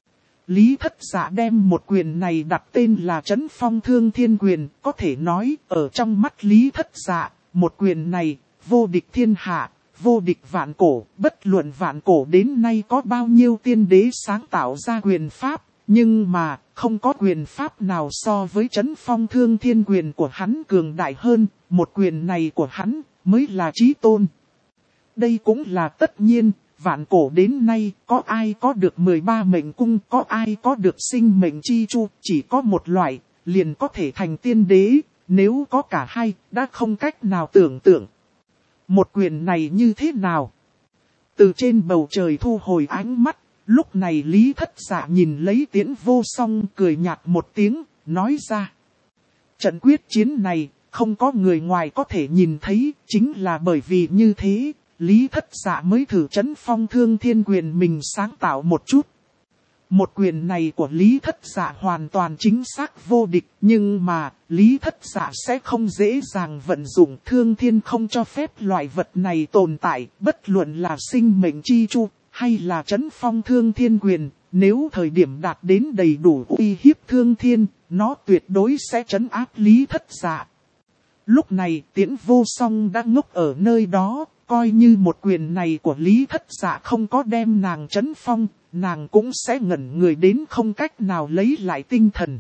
Lý Thất Dạ đem một quyền này đặt tên là Trấn Phong Thương Thiên Quyền, có thể nói ở trong mắt Lý Thất Dạ, một quyền này vô địch thiên hạ, vô địch vạn cổ, bất luận vạn cổ đến nay có bao nhiêu tiên đế sáng tạo ra quyền pháp, nhưng mà không có quyền pháp nào so với Trấn Phong Thương Thiên Quyền của hắn cường đại hơn, một quyền này của hắn mới là chí tôn. Đây cũng là tất nhiên, vạn cổ đến nay có ai có được 13 mệnh cung, có ai có được sinh mệnh chi chu, chỉ có một loại, liền có thể thành tiên đế, nếu có cả hai, đã không cách nào tưởng tượng. Một quyền này như thế nào? Từ trên bầu trời thu hồi ánh mắt, lúc này Lý Thất Dạ nhìn lấy Tiễn Vô Song cười nhạt một tiếng, nói ra. Trận quyết chiến này, không có người ngoài có thể nhìn thấy, chính là bởi vì như thế. Lý Thất Dạ mới thử Trấn Phong Thương Thiên Quyền mình sáng tạo một chút. Một quyền này của Lý Thất Dạ hoàn toàn chính xác vô địch, nhưng mà Lý Thất Dạ sẽ không dễ dàng vận dụng. Thương Thiên không cho phép loại vật này tồn tại, bất luận là sinh mệnh chi chu hay là Trấn Phong Thương Thiên Quyền. Nếu thời điểm đạt đến đầy đủ uy hiếp Thương Thiên, nó tuyệt đối sẽ trấn áp Lý Thất Dạ. Lúc này Tiễn Vô Song đã ngốc ở nơi đó. Coi như một quyền này của Lý Thất Dạ không có đem nàng trấn phong, nàng cũng sẽ ngẩn người đến không cách nào lấy lại tinh thần.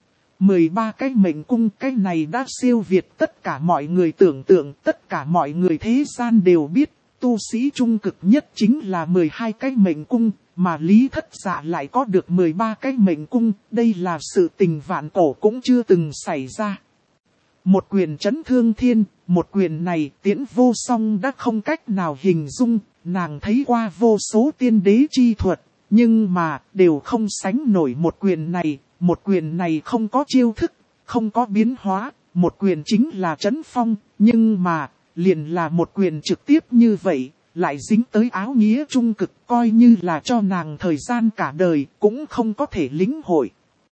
13 cái mệnh cung, cái này đã siêu việt tất cả mọi người tưởng tượng, tất cả mọi người thế gian đều biết, tu sĩ trung cực nhất chính là 12 cái mệnh cung, mà Lý Thất Dạ lại có được 13 cái mệnh cung, đây là sự tình vạn cổ cũng chưa từng xảy ra. Một quyền trấn Thương Thiên, một quyền này Tiễn Vô Song đã không cách nào hình dung, nàng thấy qua vô số tiên đế chi thuật, nhưng mà đều không sánh nổi một quyền này không có chiêu thức, không có biến hóa, một quyền chính là trấn phong, nhưng mà liền là một quyền trực tiếp như vậy, lại dính tới áo nghĩa trung cực, coi như là cho nàng thời gian cả đời cũng không có thể lĩnh hội.